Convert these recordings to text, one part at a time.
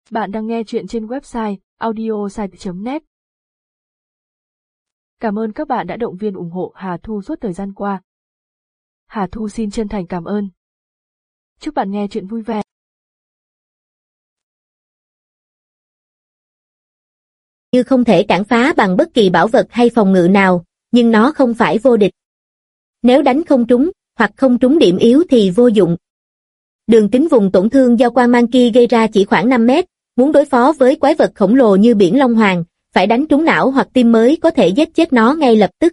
Bạn đang nghe chuyện trên website audiosite.net. Cảm ơn các bạn đã động viên ủng hộ Hà Thu suốt thời gian qua. Hà Thu xin chân thành cảm ơn. Chúc bạn nghe chuyện vui vẻ. Như không thể cản phá bằng bất kỳ bảo vật hay phòng ngự nào, nhưng nó không phải vô địch. Nếu đánh không trúng, hoặc không trúng điểm yếu thì vô dụng. Đường kính vùng tổn thương do quang mang kia gây ra chỉ khoảng 5 mét, muốn đối phó với quái vật khổng lồ như biển Long Hoàng, phải đánh trúng não hoặc tim mới có thể giết chết nó ngay lập tức.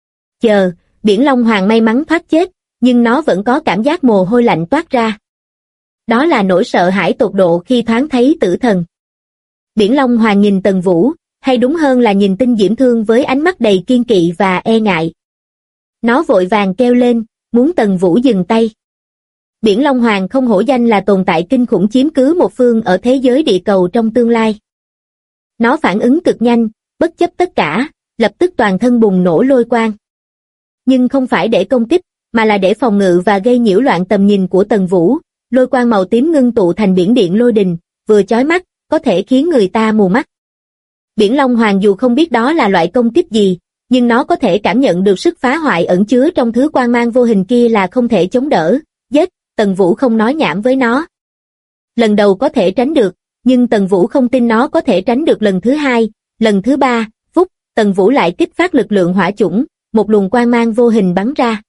Biển Long Hoàng may mắn thoát chết, nhưng nó vẫn có cảm giác mồ hôi lạnh toát ra. Đó là nỗi sợ hãi tột độ khi thoáng thấy tử thần. Biển Long Hoàng nhìn Tần Vũ, hay đúng hơn là nhìn Tinh Diễm Thương với ánh mắt đầy kiên kỵ và e ngại. Nó vội vàng kêu lên, muốn Tần Vũ dừng tay. Biển Long Hoàng không hổ danh là tồn tại kinh khủng chiếm cứ một phương ở thế giới địa cầu trong tương lai. Nó phản ứng cực nhanh, bất chấp tất cả, lập tức toàn thân bùng nổ lôi quang. Nhưng không phải để công kích, mà là để phòng ngự và gây nhiễu loạn tầm nhìn của Tần Vũ. Lôi quang màu tím ngưng tụ thành biển điện lôi đình, vừa chói mắt, có thể khiến người ta mù mắt. Biển Long Hoàng dù không biết đó là loại công kích gì, nhưng nó có thể cảm nhận được sức phá hoại ẩn chứa trong thứ quang mang vô hình kia là không thể chống đỡ. Giết, Tần Vũ không nói nhảm với nó. Lần đầu có thể tránh được, nhưng Tần Vũ không tin nó có thể tránh được lần thứ hai, lần thứ ba, Tần Vũ lại kích phát lực lượng hỏa chủng, một luồng quang mang vô hình bắn ra.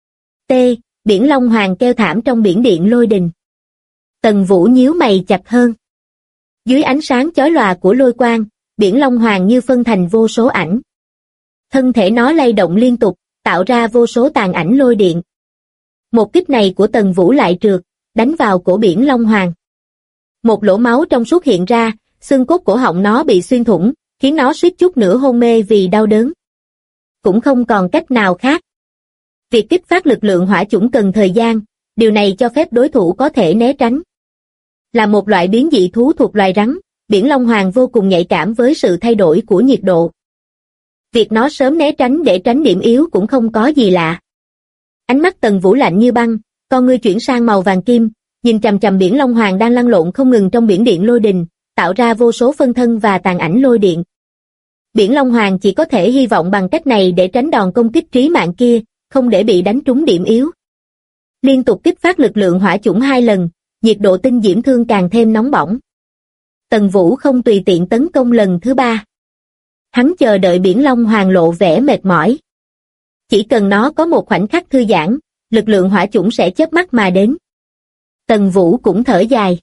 Biển Long Hoàng kêu thảm trong biển điện lôi đình. Tần Vũ nhíu mày chặt hơn. Dưới ánh sáng chói lòa của lôi quang, biển Long Hoàng như phân thành vô số ảnh. Thân thể nó lay động liên tục, tạo ra vô số tàn ảnh lôi điện. Một kích này của Tần Vũ lại trượt, đánh vào cổ biển Long Hoàng. Một lỗ máu trong suốt hiện ra, xương cốt cổ họng nó bị xuyên thủng, khiến nó suýt chút nữa hôn mê vì đau đớn. Cũng không còn cách nào khác. Việc kích phát lực lượng hỏa chủng cần thời gian, điều này cho phép đối thủ có thể né tránh. Là một loại biến dị thú thuộc loài rắn, biển Long Hoàng vô cùng nhạy cảm với sự thay đổi của nhiệt độ. Việc nó sớm né tránh để tránh điểm yếu cũng không có gì lạ. Ánh mắt Tần Vũ lạnh như băng, con ngươi chuyển sang màu vàng kim, nhìn chằm chằm biển Long Hoàng đang lăn lộn không ngừng trong biển điện lôi đình, tạo ra vô số phân thân và tàn ảnh lôi điện. Biển Long Hoàng chỉ có thể hy vọng bằng cách này để tránh đòn công kích trí mạng kia, không để bị đánh trúng điểm yếu. Liên tục kích phát lực lượng hỏa chủng 2 lần, nhiệt độ Tinh Diễm Thương càng thêm nóng bỏng. Tần Vũ không tùy tiện tấn công lần thứ 3. Hắn chờ đợi biển Long Hoàng lộ vẻ mệt mỏi. Chỉ cần nó có một khoảnh khắc thư giãn, lực lượng hỏa chủng sẽ chớp mắt mà đến. Tần Vũ cũng thở dài.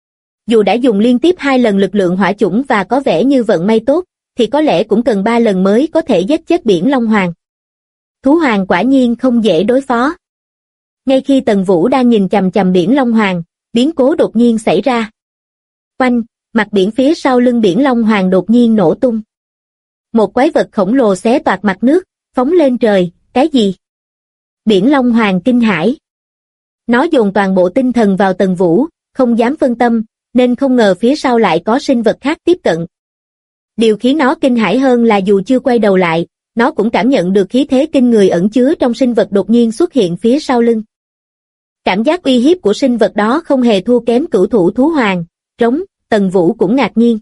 Dù đã dùng liên tiếp 2 lần lực lượng hỏa chủng và có vẻ như vận may tốt, thì có lẽ cũng cần 3 lần mới có thể giết chết biển Long Hoàng. Thú hoàng quả nhiên không dễ đối phó. Ngay khi Tần Vũ đang nhìn chằm chằm biển Long Hoàng, biến cố đột nhiên xảy ra. Oanh, mặt biển phía sau lưng biển Long Hoàng đột nhiên nổ tung. Một quái vật khổng lồ xé toạc mặt nước, phóng lên trời. Cái gì? Biển Long Hoàng kinh hãi. Nó dồn toàn bộ tinh thần vào Tần Vũ, không dám phân tâm, nên không ngờ phía sau lại có sinh vật khác tiếp cận. Điều khiến nó kinh hãi hơn là dù chưa quay đầu lại, nó cũng cảm nhận được khí thế kinh người ẩn chứa trong sinh vật đột nhiên xuất hiện phía sau lưng. Cảm giác uy hiếp của sinh vật đó không hề thua kém cửu thủ thú hoàng, trống, Tần Vũ cũng ngạc nhiên.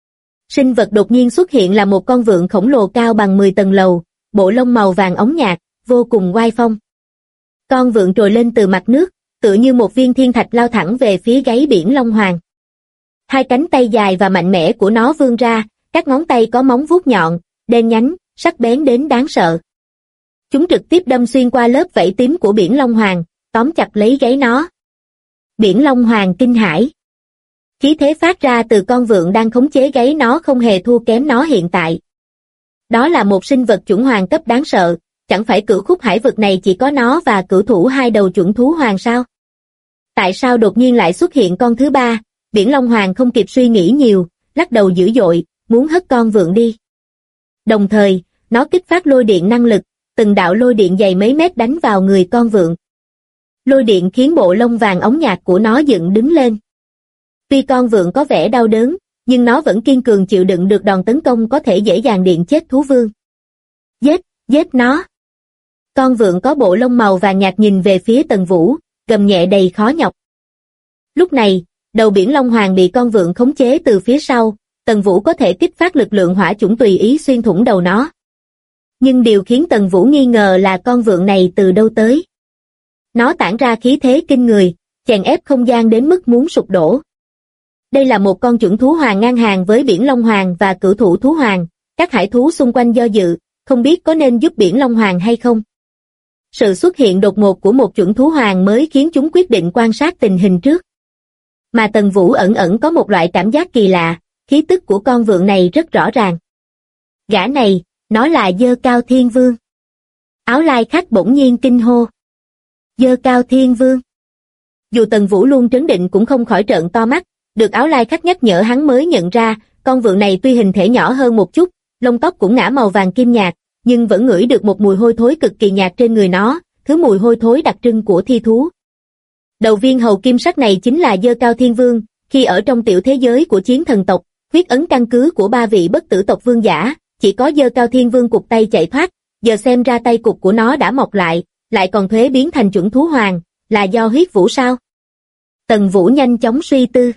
Sinh vật đột nhiên xuất hiện là một con vượn khổng lồ cao bằng 10 tầng lầu, bộ lông màu vàng óng nhạt, vô cùng oai phong. Con vượn trồi lên từ mặt nước, tựa như một viên thiên thạch lao thẳng về phía gáy biển Long Hoàng. 2 cánh tay dài và mạnh mẽ của nó vươn ra, các ngón tay có móng vuốt nhọn, đen nhánh, sắc bén đến đáng sợ. Chúng trực tiếp đâm xuyên qua lớp vảy tím của biển Long Hoàng, tóm chặt lấy gáy nó. Biển Long Hoàng kinh hãi. Khí thế phát ra từ con vượn đang khống chế gáy nó không hề thua kém nó hiện tại. Đó là một sinh vật chuẩn hoàng cấp đáng sợ, chẳng phải cửu khúc hải vực này chỉ có nó và cửu thủ 2 đầu chuẩn thú hoàng sao? Tại sao đột nhiên lại xuất hiện con thứ 3? Biển Long Hoàng không kịp suy nghĩ nhiều, lắc đầu dữ dội, muốn hất con vượn đi. Đồng thời, nó kích phát lôi điện năng lực, từng đạo lôi điện dày mấy mét đánh vào người con vượn. Lôi điện khiến bộ lông vàng óng nhạt của nó dựng đứng lên. Tuy con vượn có vẻ đau đớn, nhưng nó vẫn kiên cường chịu đựng được đòn tấn công có thể dễ dàng điện chết thú vương. Giết nó! Con vượn có bộ lông màu vàng nhạt nhìn về phía Tần Vũ, gầm nhẹ đầy khó nhọc. Lúc này, đầu biển Long Hoàng bị con vượn khống chế từ phía sau, Tần Vũ có thể kích phát lực lượng hỏa chủng tùy ý xuyên thủng đầu nó. Nhưng điều khiến Tần Vũ nghi ngờ là con vượn này từ đâu tới. Nó tản ra khí thế kinh người, chèn ép không gian đến mức muốn sụp đổ. Đây là một con chuẩn thú hoàng ngang hàng với biển Long Hoàng và cửu thủ thú hoàng, các hải thú xung quanh do dự, không biết có nên giúp biển Long Hoàng hay không. Sự xuất hiện đột ngột của một chuẩn thú hoàng mới khiến chúng quyết định quan sát tình hình trước. Mà Tần Vũ ẩn ẩn có một loại cảm giác kỳ lạ, khí tức của con vượn này rất rõ ràng. Gã này, nó là Dơ Cao Thiên Vương. Áo lai khách bỗng nhiên kinh hô. Dơ Cao Thiên Vương. Dù Tần Vũ luôn trấn định cũng không khỏi trợn to mắt, được áo lai khách nhắc nhở hắn mới nhận ra, con vượn này tuy hình thể nhỏ hơn một chút, lông tóc cũng ngả màu vàng kim nhạt, nhưng vẫn ngửi được một mùi hôi thối cực kỳ nhạt trên người nó, thứ mùi hôi thối đặc trưng của thi thú. Đầu viên hầu kim sắc này chính là Dơ Cao Thiên Vương, khi ở trong tiểu thế giới của chiến thần tộc, huyết ấn căn cứ của 3 vị bất tử tộc vương giả, chỉ có Dơ Cao Thiên Vương cụt tay chạy thoát, giờ xem ra tay cụt của nó đã mọc lại còn thuế biến thành chuẩn thú hoàng, là do huyết vũ sao? Tần Vũ nhanh chóng suy tư.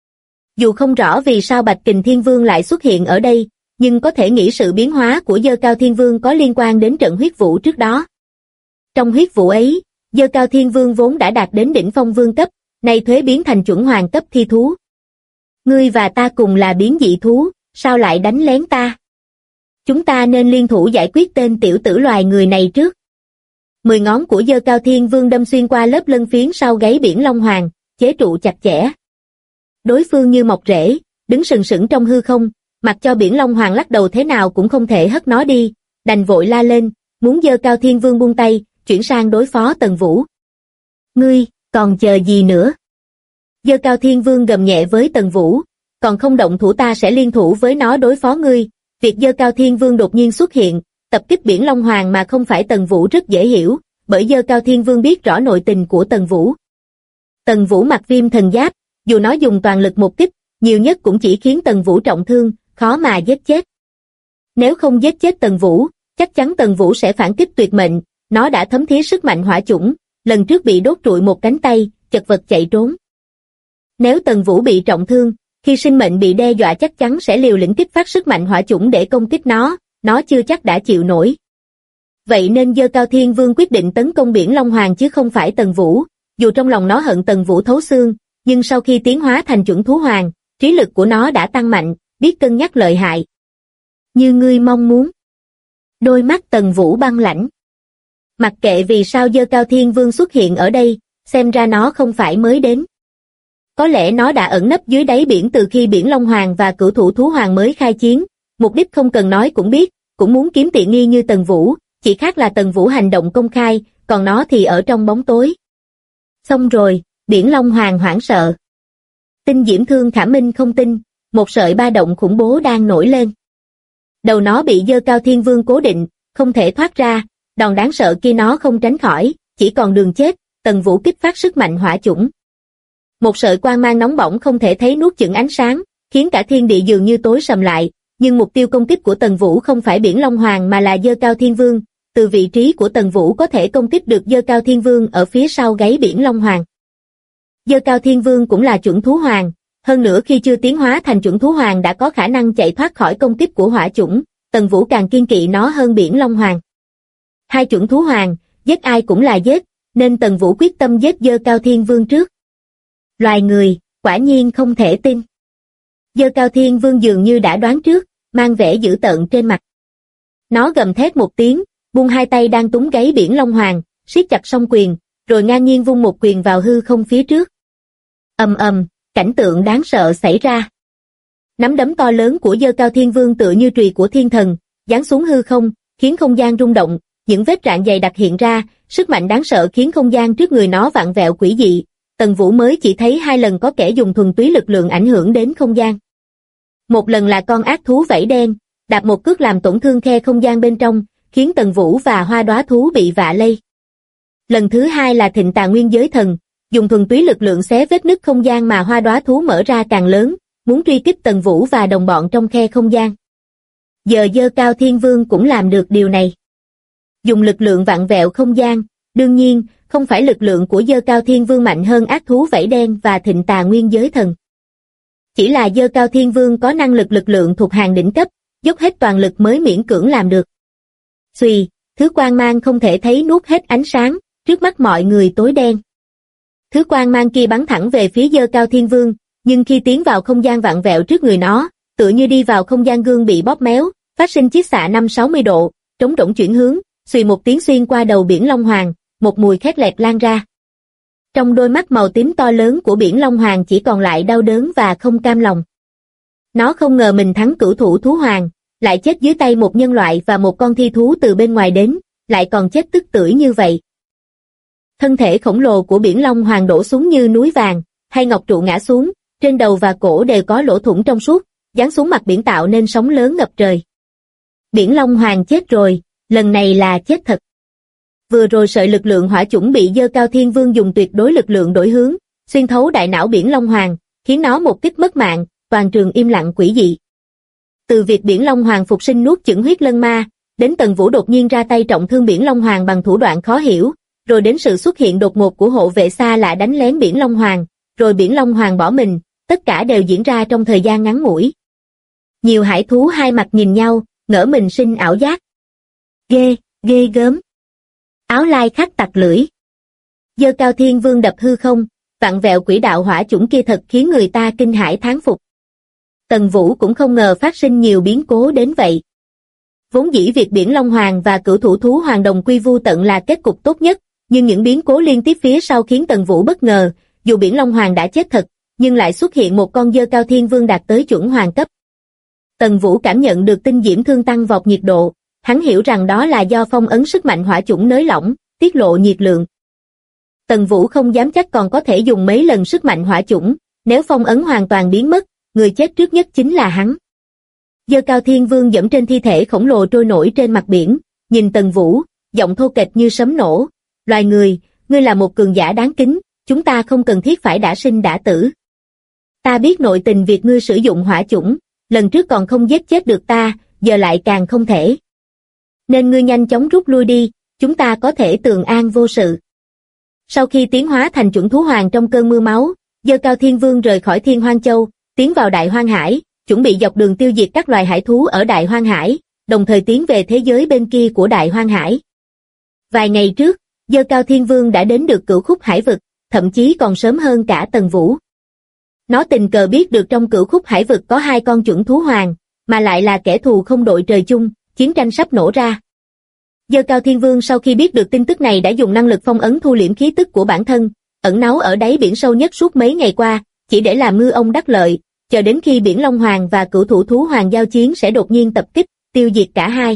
Dù không rõ vì sao Bạch Kình Thiên Vương lại xuất hiện ở đây, nhưng có thể nghĩ sự biến hóa của Dơ Cao Thiên Vương có liên quan đến trận huyết vũ trước đó. Trong huyết vũ ấy, Dơ Cao Thiên Vương vốn đã đạt đến đỉnh phong vương cấp, nay thuế biến thành chuẩn hoàng cấp thi thú. Ngươi và ta cùng là biến dị thú, sao lại đánh lén ta? Chúng ta nên liên thủ giải quyết tên tiểu tử loài người này trước. 10 ngón của Dơ Cao Thiên Vương đâm xuyên qua lớp lân phiến sau gáy biển Long Hoàng, chế trụ chặt chẽ. Đối phương như mọc rễ, đứng sừng sững trong hư không, mặc cho biển Long Hoàng lắc đầu thế nào cũng không thể hất nó đi, đành vội la lên, muốn Dơ Cao Thiên Vương buông tay, chuyển sang đối phó Tần Vũ. Ngươi, còn chờ gì nữa? Dơ Cao Thiên Vương gầm nhẹ với Tần Vũ, còn không động thủ ta sẽ liên thủ với nó đối phó ngươi. Việc Dơ Cao Thiên Vương đột nhiên xuất hiện, tập kích biển Long Hoàng mà không phải Tần Vũ rất dễ hiểu, bởi Dơ Cao Thiên Vương biết rõ nội tình của Tần Vũ. Tần Vũ mặc viêm thần giáp, dù nó dùng toàn lực một kích, nhiều nhất cũng chỉ khiến Tần Vũ trọng thương, khó mà giết chết. Nếu không giết chết Tần Vũ, chắc chắn Tần Vũ sẽ phản kích tuyệt mệnh, nó đã thấm thía sức mạnh hỏa chủng, lần trước bị đốt trụi một cánh tay, chật vật chạy trốn. Nếu Tần Vũ bị trọng thương, khi sinh mệnh bị đe dọa chắc chắn sẽ liều lĩnh kích phát sức mạnh hỏa chủng để công kích nó chưa chắc đã chịu nổi. Vậy nên Dơ Cao Thiên Vương quyết định tấn công biển Long Hoàng chứ không phải Tần Vũ, dù trong lòng nó hận Tần Vũ thấu xương, nhưng sau khi tiến hóa thành chuẩn thú hoàng, trí lực của nó đã tăng mạnh, biết cân nhắc lợi hại. Như ngươi mong muốn. Đôi mắt Tần Vũ băng lãnh. Mặc kệ vì sao Dơ Cao Thiên Vương xuất hiện ở đây, xem ra nó không phải mới đến. Có lẽ nó đã ẩn nấp dưới đáy biển từ khi biển Long Hoàng và cửu thủ thú hoàng mới khai chiến, mục đích không cần nói cũng biết, cũng muốn kiếm tiện nghi như Tần Vũ, chỉ khác là Tần Vũ hành động công khai, còn nó thì ở trong bóng tối. Xong rồi, biển Long Hoàng hoảng sợ. Tinh Diễm Thương Khả Minh không tin, một sợi ba động khủng bố đang nổi lên. Đầu nó bị Dơ Cao Thiên Vương cố định, không thể thoát ra, đòn đáng sợ kia nó không tránh khỏi, chỉ còn đường chết. Tần Vũ kích phát sức mạnh hỏa chủng. Một sợi quang mang nóng bỏng không thể thấy nuốt chửng ánh sáng, khiến cả thiên địa dường như tối sầm lại, nhưng mục tiêu công kích của Tần Vũ không phải biển Long Hoàng mà là Dơ Cao Thiên Vương, từ vị trí của Tần Vũ có thể công kích được Dơ Cao Thiên Vương ở phía sau gáy biển Long Hoàng. Dơ Cao Thiên Vương cũng là chuẩn thú hoàng, hơn nữa khi chưa tiến hóa thành chuẩn thú hoàng đã có khả năng chạy thoát khỏi công kích của hỏa chủng, Tần Vũ càng kiên kỵ nó hơn biển Long Hoàng. Hai chuẩn thú hoàng, giết ai cũng là giết, nên Tần Vũ quyết tâm giết Dơ Cao Thiên Vương trước. Loài người, quả nhiên không thể tin. Dơ Cao Thiên Vương dường như đã đoán trước, mang vẻ dữ tợn trên mặt. Nó gầm thét một tiếng, buông hai tay đang túm gáy biển Long Hoàng, siết chặt song quyền, rồi ngang nhiên vung một quyền vào hư không phía trước. Ầm ầm, cảnh tượng đáng sợ xảy ra. Nắm đấm to lớn của Dơ Cao Thiên Vương tựa như chùy của thiên thần, giáng xuống hư không, khiến không gian rung động, những vết rạn dày đặc hiện ra, sức mạnh đáng sợ khiến không gian trước người nó vặn vẹo quỷ dị. Tần Vũ mới chỉ thấy 2 lần có kẻ dùng thuần túy lực lượng ảnh hưởng đến không gian. Một lần là con ác thú vảy đen, đạp một cước làm tổn thương khe không gian bên trong, khiến Tần Vũ và hoa đóa thú bị vạ lây. Lần thứ 2 là Thịnh Tà Nguyên Giới Thần, dùng thuần túy lực lượng xé vết nứt không gian mà hoa đóa thú mở ra càng lớn, muốn truy kích Tần Vũ và đồng bọn trong khe không gian. Giờ Dơ Cao Thiên Vương cũng làm được điều này. Dùng lực lượng vặn vẹo không gian, đương nhiên, không phải lực lượng của Dơ Cao Thiên Vương mạnh hơn ác thú vảy đen và Thịnh Tà Nguyên Giới Thần. Chỉ là Dơ Cao Thiên Vương có năng lực lượng thuộc hàng đỉnh cấp, dốc hết toàn lực mới miễn cưỡng làm được. Xùy, thứ quang mang không thể thấy nuốt hết ánh sáng, trước mắt mọi người tối đen. Thứ quang mang kia bắn thẳng về phía Dơ Cao Thiên Vương, nhưng khi tiến vào không gian vặn vẹo trước người nó, tựa như đi vào không gian gương bị bóp méo, phát sinh chiết xạ 560 độ, trống rỗng chuyển hướng, xùy một tiếng xuyên qua đầu Biển Long Hoàng, một mùi khét lẹt lan ra. Trong đôi mắt màu tím to lớn của Biển Long Hoàng chỉ còn lại đau đớn và không cam lòng. Nó không ngờ mình thắng cửu thủ thú hoàng, lại chết dưới tay một nhân loại và một con thi thú từ bên ngoài đến, lại còn chết tức tưởi như vậy. Thân thể khổng lồ của Biển Long Hoàng đổ xuống như núi vàng, hai ngọc trụ ngã xuống, trên đầu và cổ đều có lỗ thủng trong suốt, giáng xuống mặt biển tạo nên sóng lớn ngập trời. Biển Long Hoàng chết rồi, lần này là chết thật. Vừa rồi sợi lực lượng hỏa chủng bị Dơ Cao Thiên Vương dùng tuyệt đối lực lượng đổi hướng, xuyên thấu đại não Biển Long Hoàng, khiến nó một kích mất mạng, toàn trường im lặng quỷ dị. Từ việc Biển Long Hoàng phục sinh nuốt chửng huyết lân ma, đến Tần Vũ đột nhiên ra tay trọng thương Biển Long Hoàng bằng thủ đoạn khó hiểu, rồi đến sự xuất hiện đột ngột của hộ vệ xa lạ đánh lén Biển Long Hoàng, rồi Biển Long Hoàng bỏ mình, tất cả đều diễn ra trong thời gian ngắn ngủi. Nhiều hải thú hai mặt nhìn nhau, ngỡ mình sinh ảo giác. Ghê gớm. Áo lai khắc tặc lưỡi. Dơ Cao Thiên Vương đập hư không, vặn vẹo quỹ đạo hỏa chủng kia thật khiến người ta kinh hãi thán phục. Tần Vũ cũng không ngờ phát sinh nhiều biến cố đến vậy. Vốn dĩ việc Biển Long Hoàng và cửu thủ thú hoàng đồng quy vu tận là kết cục tốt nhất, nhưng những biến cố liên tiếp phía sau khiến Tần Vũ bất ngờ, dù Biển Long Hoàng đã chết thật, nhưng lại xuất hiện một con Dơ Cao Thiên Vương đạt tới chuẩn hoàng cấp. Tần Vũ cảm nhận được tinh diễm thương tăng vọt nhiệt độ, hắn hiểu rằng đó là do phong ấn sức mạnh hỏa chủng nới lỏng, tiết lộ nhiệt lượng. Tần Vũ không dám chắc còn có thể dùng mấy lần sức mạnh hỏa chủng, nếu phong ấn hoàn toàn biến mất, người chết trước nhất chính là hắn. Dơ Cao Thiên Vương dẫm trên thi thể khổng lồ trôi nổi trên mặt biển, nhìn Tần Vũ, giọng thô kệch như sấm nổ. Loài người, ngươi là một cường giả đáng kính, chúng ta không cần thiết phải đã sinh đã tử. Ta biết nội tình việc ngươi sử dụng hỏa chủng, lần trước còn không giết chết được ta, giờ lại càng không thể. Nên ngươi nhanh chóng rút lui đi, chúng ta có thể tường an vô sự. Sau khi tiến hóa thành chuẩn thú hoàng trong cơn mưa máu, Dơ Cao Thiên Vương rời khỏi Thiên Hoang Châu, tiến vào Đại Hoang Hải, chuẩn bị dọc đường tiêu diệt các loài hải thú ở Đại Hoang Hải, đồng thời tiến về thế giới bên kia của Đại Hoang Hải. Vài ngày trước, Dơ Cao Thiên Vương đã đến được Cửu Khúc Hải Vực, thậm chí còn sớm hơn cả Tần Vũ. Nó tình cờ biết được trong Cửu Khúc Hải Vực có hai con chuẩn thú hoàng, mà lại là kẻ thù không đội trời chung, chiến tranh sắp nổ ra. Dơ Cao Thiên Vương sau khi biết được tin tức này đã dùng năng lực phong ấn thu liễm khí tức của bản thân, ẩn náu ở đáy biển sâu nhất suốt mấy ngày qua, chỉ để làm ngư ông đắc lợi, chờ đến khi Biển Long Hoàng và cửu thủ thú hoàng giao chiến sẽ đột nhiên tập kích, tiêu diệt cả hai.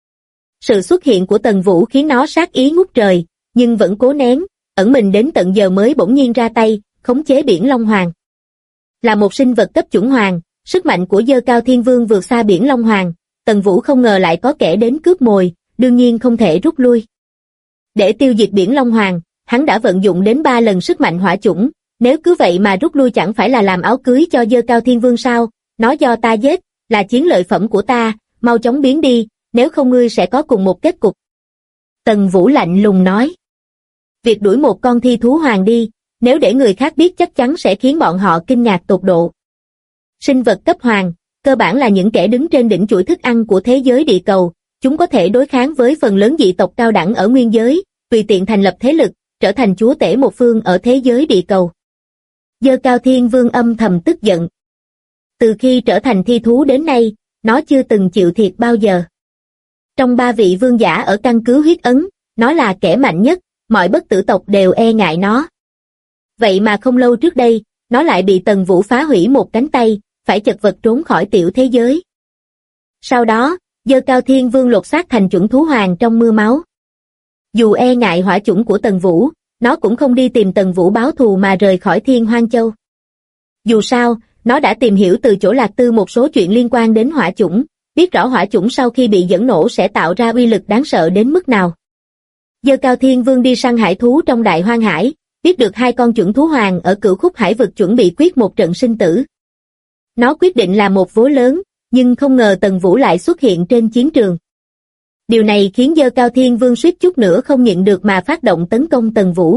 Sự xuất hiện của Tần Vũ khiến nó sát ý ngút trời, nhưng vẫn cố nén, ẩn mình đến tận giờ mới bỗng nhiên ra tay, khống chế Biển Long Hoàng. Là một sinh vật cấp chuẩn hoàng, sức mạnh của Dơ Cao Thiên Vương vượt xa Biển Long Hoàng, Tần Vũ không ngờ lại có kẻ đến cướp mồi, đương nhiên không thể rút lui. Để tiêu diệt Biển Long Hoàng, hắn đã vận dụng đến 3 lần sức mạnh hỏa chủng, nếu cứ vậy mà rút lui chẳng phải là làm áo cưới cho Dơ Cao Thiên Vương sao, nó do ta giết, là chiến lợi phẩm của ta, mau chóng biến đi, nếu không ngươi sẽ có cùng một kết cục. Tần Vũ lạnh lùng nói. Việc đuổi một con thi thú hoàng đi, nếu để người khác biết chắc chắn sẽ khiến bọn họ kinh ngạc tột độ. Sinh vật cấp hoàng, cơ bản là những kẻ đứng trên đỉnh chuỗi thức ăn của thế giới địa cầu, chúng có thể đối kháng với phần lớn dị tộc cao đẳng ở nguyên giới, tùy tiện thành lập thế lực, trở thành chúa tể một phương ở thế giới địa cầu. Dơ Cao Thiên Vương âm thầm tức giận. Từ khi trở thành thi thú đến nay, nó chưa từng chịu thiệt bao giờ. Trong 3 vị vương giả ở căn cứ huyết ấn, nó là kẻ mạnh nhất, mọi bất tử tộc đều e ngại nó. Vậy mà không lâu trước đây, nó lại bị Tần Vũ phá hủy một cánh tay, phải chật vật trốn khỏi tiểu thế giới. Sau đó, Dơ Cao Thiên Vương lột xác thành chuẩn thú hoàng trong mưa máu. Dù e ngại hỏa chủng của Tần Vũ, nó cũng không đi tìm Tần Vũ báo thù mà rời khỏi Thiên Hoang Châu. Dù sao, nó đã tìm hiểu từ chỗ Lạc Tư một số chuyện liên quan đến hỏa chủng, biết rõ hỏa chủng sau khi bị dẫn nổ sẽ tạo ra uy lực đáng sợ đến mức nào. Dơ Cao Thiên Vương đi săn hải thú trong Đại Hoang Hải, biết được 2 con chuẩn thú hoàng ở Cửu Khúc Hải Vực chuẩn bị quyết một trận sinh tử. Nó quyết định làm một vố lớn, nhưng không ngờ Tần Vũ lại xuất hiện trên chiến trường. Điều này khiến Dơ Cao Thiên Vương suýt chút nữa không nhịn được mà phát động tấn công Tần Vũ.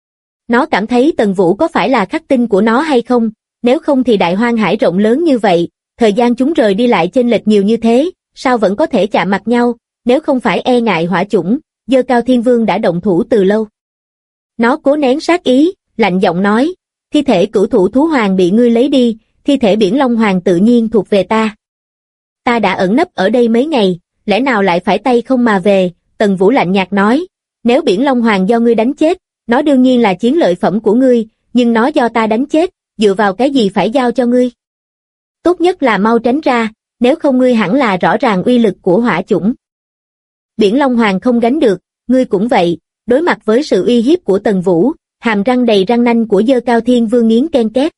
Nó cảm thấy Tần Vũ có phải là khắc tinh của nó hay không, nếu không thì đại hoang hải rộng lớn như vậy, thời gian chúng rời đi lại chênh lệch nhiều như thế, sao vẫn có thể chạm mặt nhau, nếu không phải e ngại hỏa chủng, Dơ Cao Thiên Vương đã động thủ từ lâu. Nó cố nén sát ý, lạnh giọng nói, thi thể cửu thủ thú hoàng bị ngươi lấy đi, thi thể biển Long Hoàng tự nhiên thuộc về ta. Ta đã ẩn nấp ở đây mấy ngày, lẽ nào lại phải tay không mà về, Tần Vũ lạnh nhạt nói, nếu biển Long Hoàng do ngươi đánh chết, nó đương nhiên là chiến lợi phẩm của ngươi, nhưng nó do ta đánh chết, dựa vào cái gì phải giao cho ngươi? Tốt nhất là mau tránh ra, nếu không ngươi hẳn là rõ ràng uy lực của hỏa chủng. Biển Long Hoàng không gánh được, ngươi cũng vậy, đối mặt với sự uy hiếp của Tần Vũ, hàm răng đầy răng nanh của Dơ Cao Thiên Vương nghiến ken két.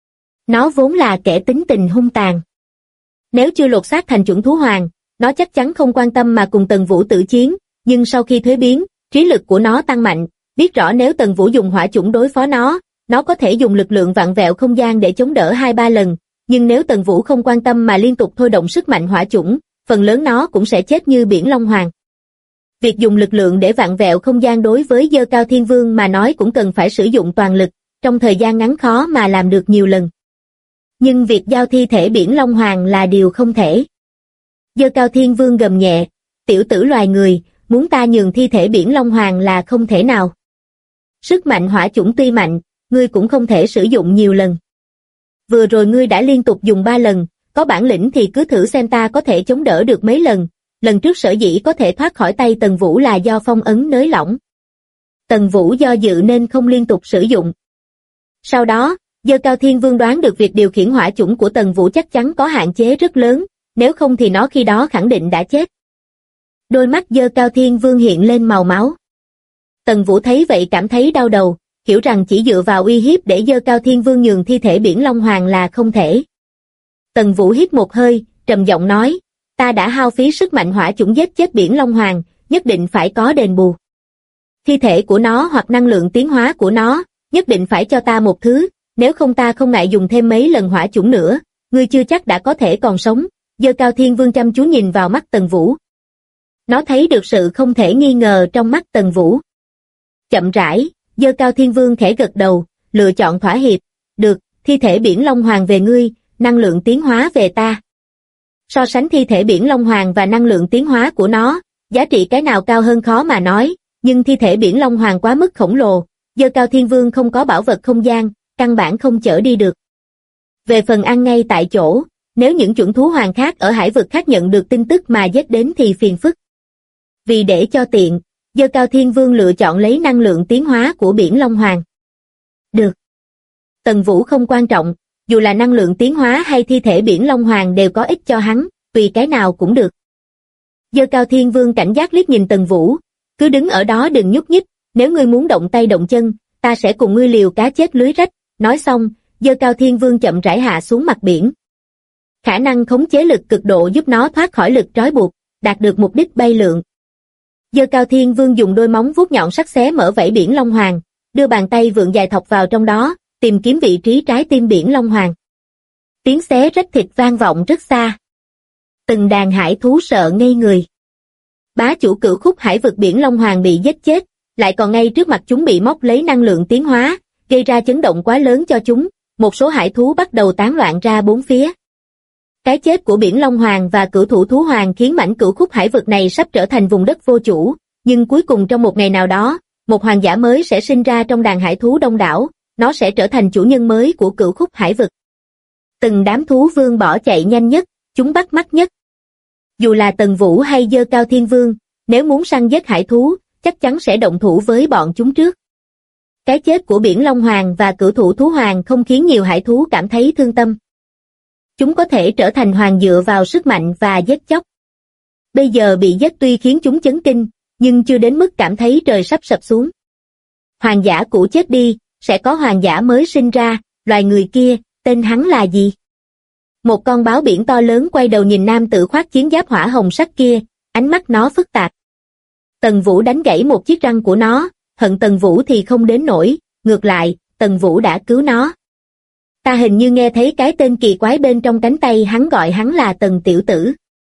Nó vốn là kẻ tính tình hung tàn. Nếu chưa lột xác thành chủng thú hoàng, nó chắc chắn không quan tâm mà cùng Tần Vũ tử chiến, nhưng sau khi thuế biến, trí lực của nó tăng mạnh, biết rõ nếu Tần Vũ dùng hỏa chủng đối phó nó có thể dùng lực lượng vặn vẹo không gian để chống đỡ 2-3 lần, nhưng nếu Tần Vũ không quan tâm mà liên tục thôi động sức mạnh hỏa chủng, phần lớn nó cũng sẽ chết như biển Long Hoàng. Việc dùng lực lượng để vặn vẹo không gian đối với Dơ Cao Thiên Vương mà nói cũng cần phải sử dụng toàn lực, trong thời gian ngắn khó mà làm được nhiều lần. Nhưng việc giao thi thể biển Long Hoàng là điều không thể. Dơ Cao Thiên Vương gầm nhẹ, tiểu tử loài người, muốn ta nhường thi thể biển Long Hoàng là không thể nào. Sức mạnh hỏa chủng tuy mạnh, ngươi cũng không thể sử dụng nhiều lần. Vừa rồi ngươi đã liên tục dùng 3 lần, có bản lĩnh thì cứ thử xem ta có thể chống đỡ được mấy lần. Lần trước sở dĩ có thể thoát khỏi tay Tần Vũ là do phong ấn nới lỏng. Tần Vũ do dự nên không liên tục sử dụng. Sau đó, Dơ Cao Thiên Vương đoán được việc điều khiển hỏa chủng của Tần Vũ chắc chắn có hạn chế rất lớn, nếu không thì nó khi đó khẳng định đã chết. Đôi mắt Dơ Cao Thiên Vương hiện lên màu máu. Tần Vũ thấy vậy cảm thấy đau đầu, hiểu rằng chỉ dựa vào uy hiếp để Dơ Cao Thiên Vương nhường thi thể biển Long Hoàng là không thể. Tần Vũ hít một hơi, trầm giọng nói, ta đã hao phí sức mạnh hỏa chủng giết chết biển Long Hoàng, nhất định phải có đền bù. Thi thể của nó hoặc năng lượng tiến hóa của nó, nhất định phải cho ta một thứ, nếu không ta không ngại dùng thêm mấy lần hỏa chủng nữa, ngươi chưa chắc đã có thể còn sống. Dơ Cao Thiên Vương chăm chú nhìn vào mắt Tần Vũ. Nó thấy được sự không thể nghi ngờ trong mắt Tần Vũ. Chậm rãi, Dơ Cao Thiên Vương khẽ gật đầu, lựa chọn thỏa hiệp, được, thi thể biển Long Hoàng về ngươi, năng lượng tiến hóa về ta. So sánh thi thể biển Long Hoàng và năng lượng tiến hóa của nó, giá trị cái nào cao hơn khó mà nói, nhưng thi thể biển Long Hoàng quá mức khổng lồ, Dơ Cao Thiên Vương không có bảo vật không gian, căn bản không chở đi được. Về phần ăn ngay tại chỗ, nếu những chủng thú hoàng khác ở hải vực khác nhận được tin tức mà giết đến thì phiền phức. Vì để cho tiện, Dơ Cao Thiên Vương lựa chọn lấy năng lượng tiến hóa của biển Long Hoàng. Được. Tần Vũ không quan trọng, dù là năng lượng tiến hóa hay thi thể biển Long Hoàng đều có ích cho hắn, tùy cái nào cũng được. Dơ Cao Thiên Vương cảnh giác liếc nhìn Tần Vũ, cứ đứng ở đó đừng nhúc nhích, nếu ngươi muốn động tay động chân, ta sẽ cùng ngươi liều cá chết lưới rách. Nói xong, Dơ Cao Thiên Vương chậm rãi hạ xuống mặt biển. Khả năng khống chế lực cực độ giúp nó thoát khỏi lực trói buộc, đạt được mục đích bay lượn. Dơ Cao Thiên Vương dùng đôi móng vuốt nhọn sắc xé mở vảy biển Long Hoàng, đưa bàn tay vượn dài thọc vào trong đó, tìm kiếm vị trí trái tim biển Long Hoàng. Tiếng xé rách thịt vang vọng rất xa. Từng đàn hải thú sợ ngây người. Bá chủ cửu khúc hải vực biển Long Hoàng bị giết chết, lại còn ngay trước mặt chúng bị móc lấy năng lượng tiến hóa, gây ra chấn động quá lớn cho chúng, một số hải thú bắt đầu tán loạn ra bốn phía. Cái chết của biển Long Hoàng và cửu thủ thú hoàng khiến mảnh cửu khúc hải vực này sắp trở thành vùng đất vô chủ, nhưng cuối cùng trong một ngày nào đó, một hoàng giả mới sẽ sinh ra trong đàn hải thú đông đảo, nó sẽ trở thành chủ nhân mới của cửu khúc hải vực. Từng đám thú vương bỏ chạy nhanh nhất, chúng bắt mắt nhất. Dù là Tần Vũ hay Dơ Cao Thiên Vương, nếu muốn săn giết hải thú, chắc chắn sẽ động thủ với bọn chúng trước. Cái chết của biển Long Hoàng và cửu thủ thú hoàng không khiến nhiều hải thú cảm thấy thương tâm. Chúng có thể trở thành hoàng dựa vào sức mạnh và giết chóc. Bây giờ bị giết tuy khiến chúng chấn kinh, nhưng chưa đến mức cảm thấy trời sắp sập xuống. Hoàng giả cũ chết đi, sẽ có hoàng giả mới sinh ra, loài người kia, tên hắn là gì? Một con báo biển to lớn quay đầu nhìn nam tử khoác chiến giáp hỏa hồng sắc kia, ánh mắt nó phức tạp. Tần Vũ đánh gãy một chiếc răng của nó, hận Tần Vũ thì không đến nổi, ngược lại, Tần Vũ đã cứu nó. Ta hình như nghe thấy cái tên kỳ quái bên trong cánh tay hắn gọi hắn là Tần tiểu tử.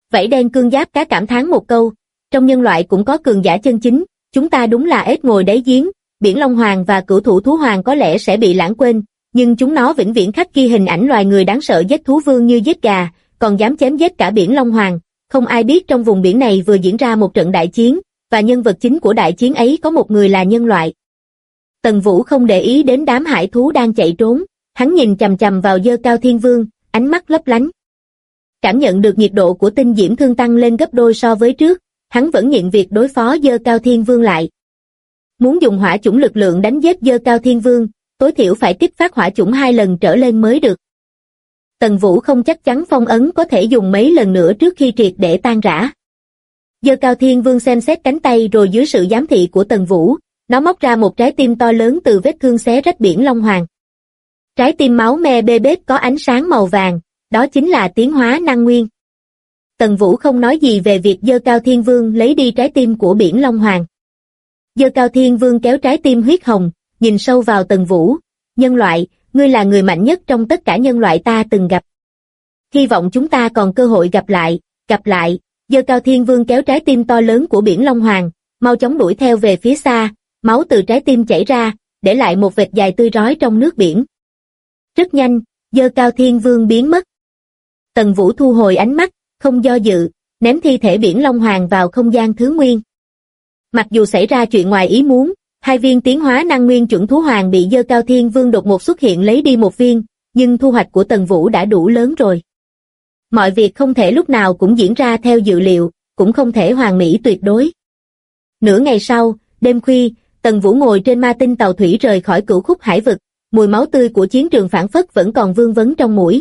Vảy đen cương giáp cá cảm thán một câu, trong nhân loại cũng có cường giả chân chính, chúng ta đúng là ếch ngồi đáy giếng, biển Long Hoàng và cửu thủ thú hoàng có lẽ sẽ bị lãng quên, nhưng chúng nó vĩnh viễn khắc ghi hình ảnh loài người đáng sợ giết thú vương như giết gà, còn dám chém giết cả biển Long Hoàng. Không ai biết trong vùng biển này vừa diễn ra một trận đại chiến, và nhân vật chính của đại chiến ấy có một người là nhân loại. Tần Vũ không để ý đến đám hải thú đang chạy trốn, hắn nhìn chằm chằm vào Dơ Cao Thiên Vương, ánh mắt lấp lánh. Cảm nhận được nhiệt độ của tinh diễm thương tăng lên gấp đôi so với trước, hắn vẫn nhịn việc đối phó Dơ Cao Thiên Vương lại. Muốn dùng hỏa chủng lực lượng đánh giết Dơ Cao Thiên Vương, tối thiểu phải kích phát hỏa chủng 2 lần trở lên mới được. Tần Vũ không chắc chắn phong ấn có thể dùng mấy lần nữa trước khi triệt để tan rã. Dơ Cao Thiên Vương xem xét cánh tay rồi dưới sự giám thị của Tần Vũ, nó móc ra một trái tim to lớn từ vết thương xé rách biển Long Hoàng. Trái tim máu me bê bết có ánh sáng màu vàng, đó chính là tiến hóa năng nguyên. Tần Vũ không nói gì về việc Dơ Cao Thiên Vương lấy đi trái tim của biển Long Hoàng. Dơ Cao Thiên Vương kéo trái tim huyết hồng, nhìn sâu vào Tần Vũ, nhân loại, ngươi là người mạnh nhất trong tất cả nhân loại ta từng gặp. Hy vọng chúng ta còn cơ hội gặp lại, Dơ Cao Thiên Vương kéo trái tim to lớn của biển Long Hoàng, mau chóng đuổi theo về phía xa, máu từ trái tim chảy ra, để lại một vệt dài tươi rói trong nước biển. Rất nhanh, Dơ Cao Thiên Vương biến mất. Tần Vũ thu hồi ánh mắt, không do dự, ném thi thể biển Long Hoàng vào không gian thứ nguyên. Mặc dù xảy ra chuyện ngoài ý muốn, 2 viên tiến hóa năng nguyên chuẩn thú hoàng bị Dơ Cao Thiên Vương đột ngột xuất hiện lấy đi 1 viên, nhưng thu hoạch của Tần Vũ đã đủ lớn rồi. Mọi việc không thể lúc nào cũng diễn ra theo dự liệu, cũng không thể hoàn mỹ tuyệt đối. Nửa ngày sau, đêm khuya, Tần Vũ ngồi trên ma tinh tàu thủy rời khỏi Cửu Khúc Hải vực, mùi máu tươi của chiến trường phảng phất vẫn còn vương vấn trong mũi.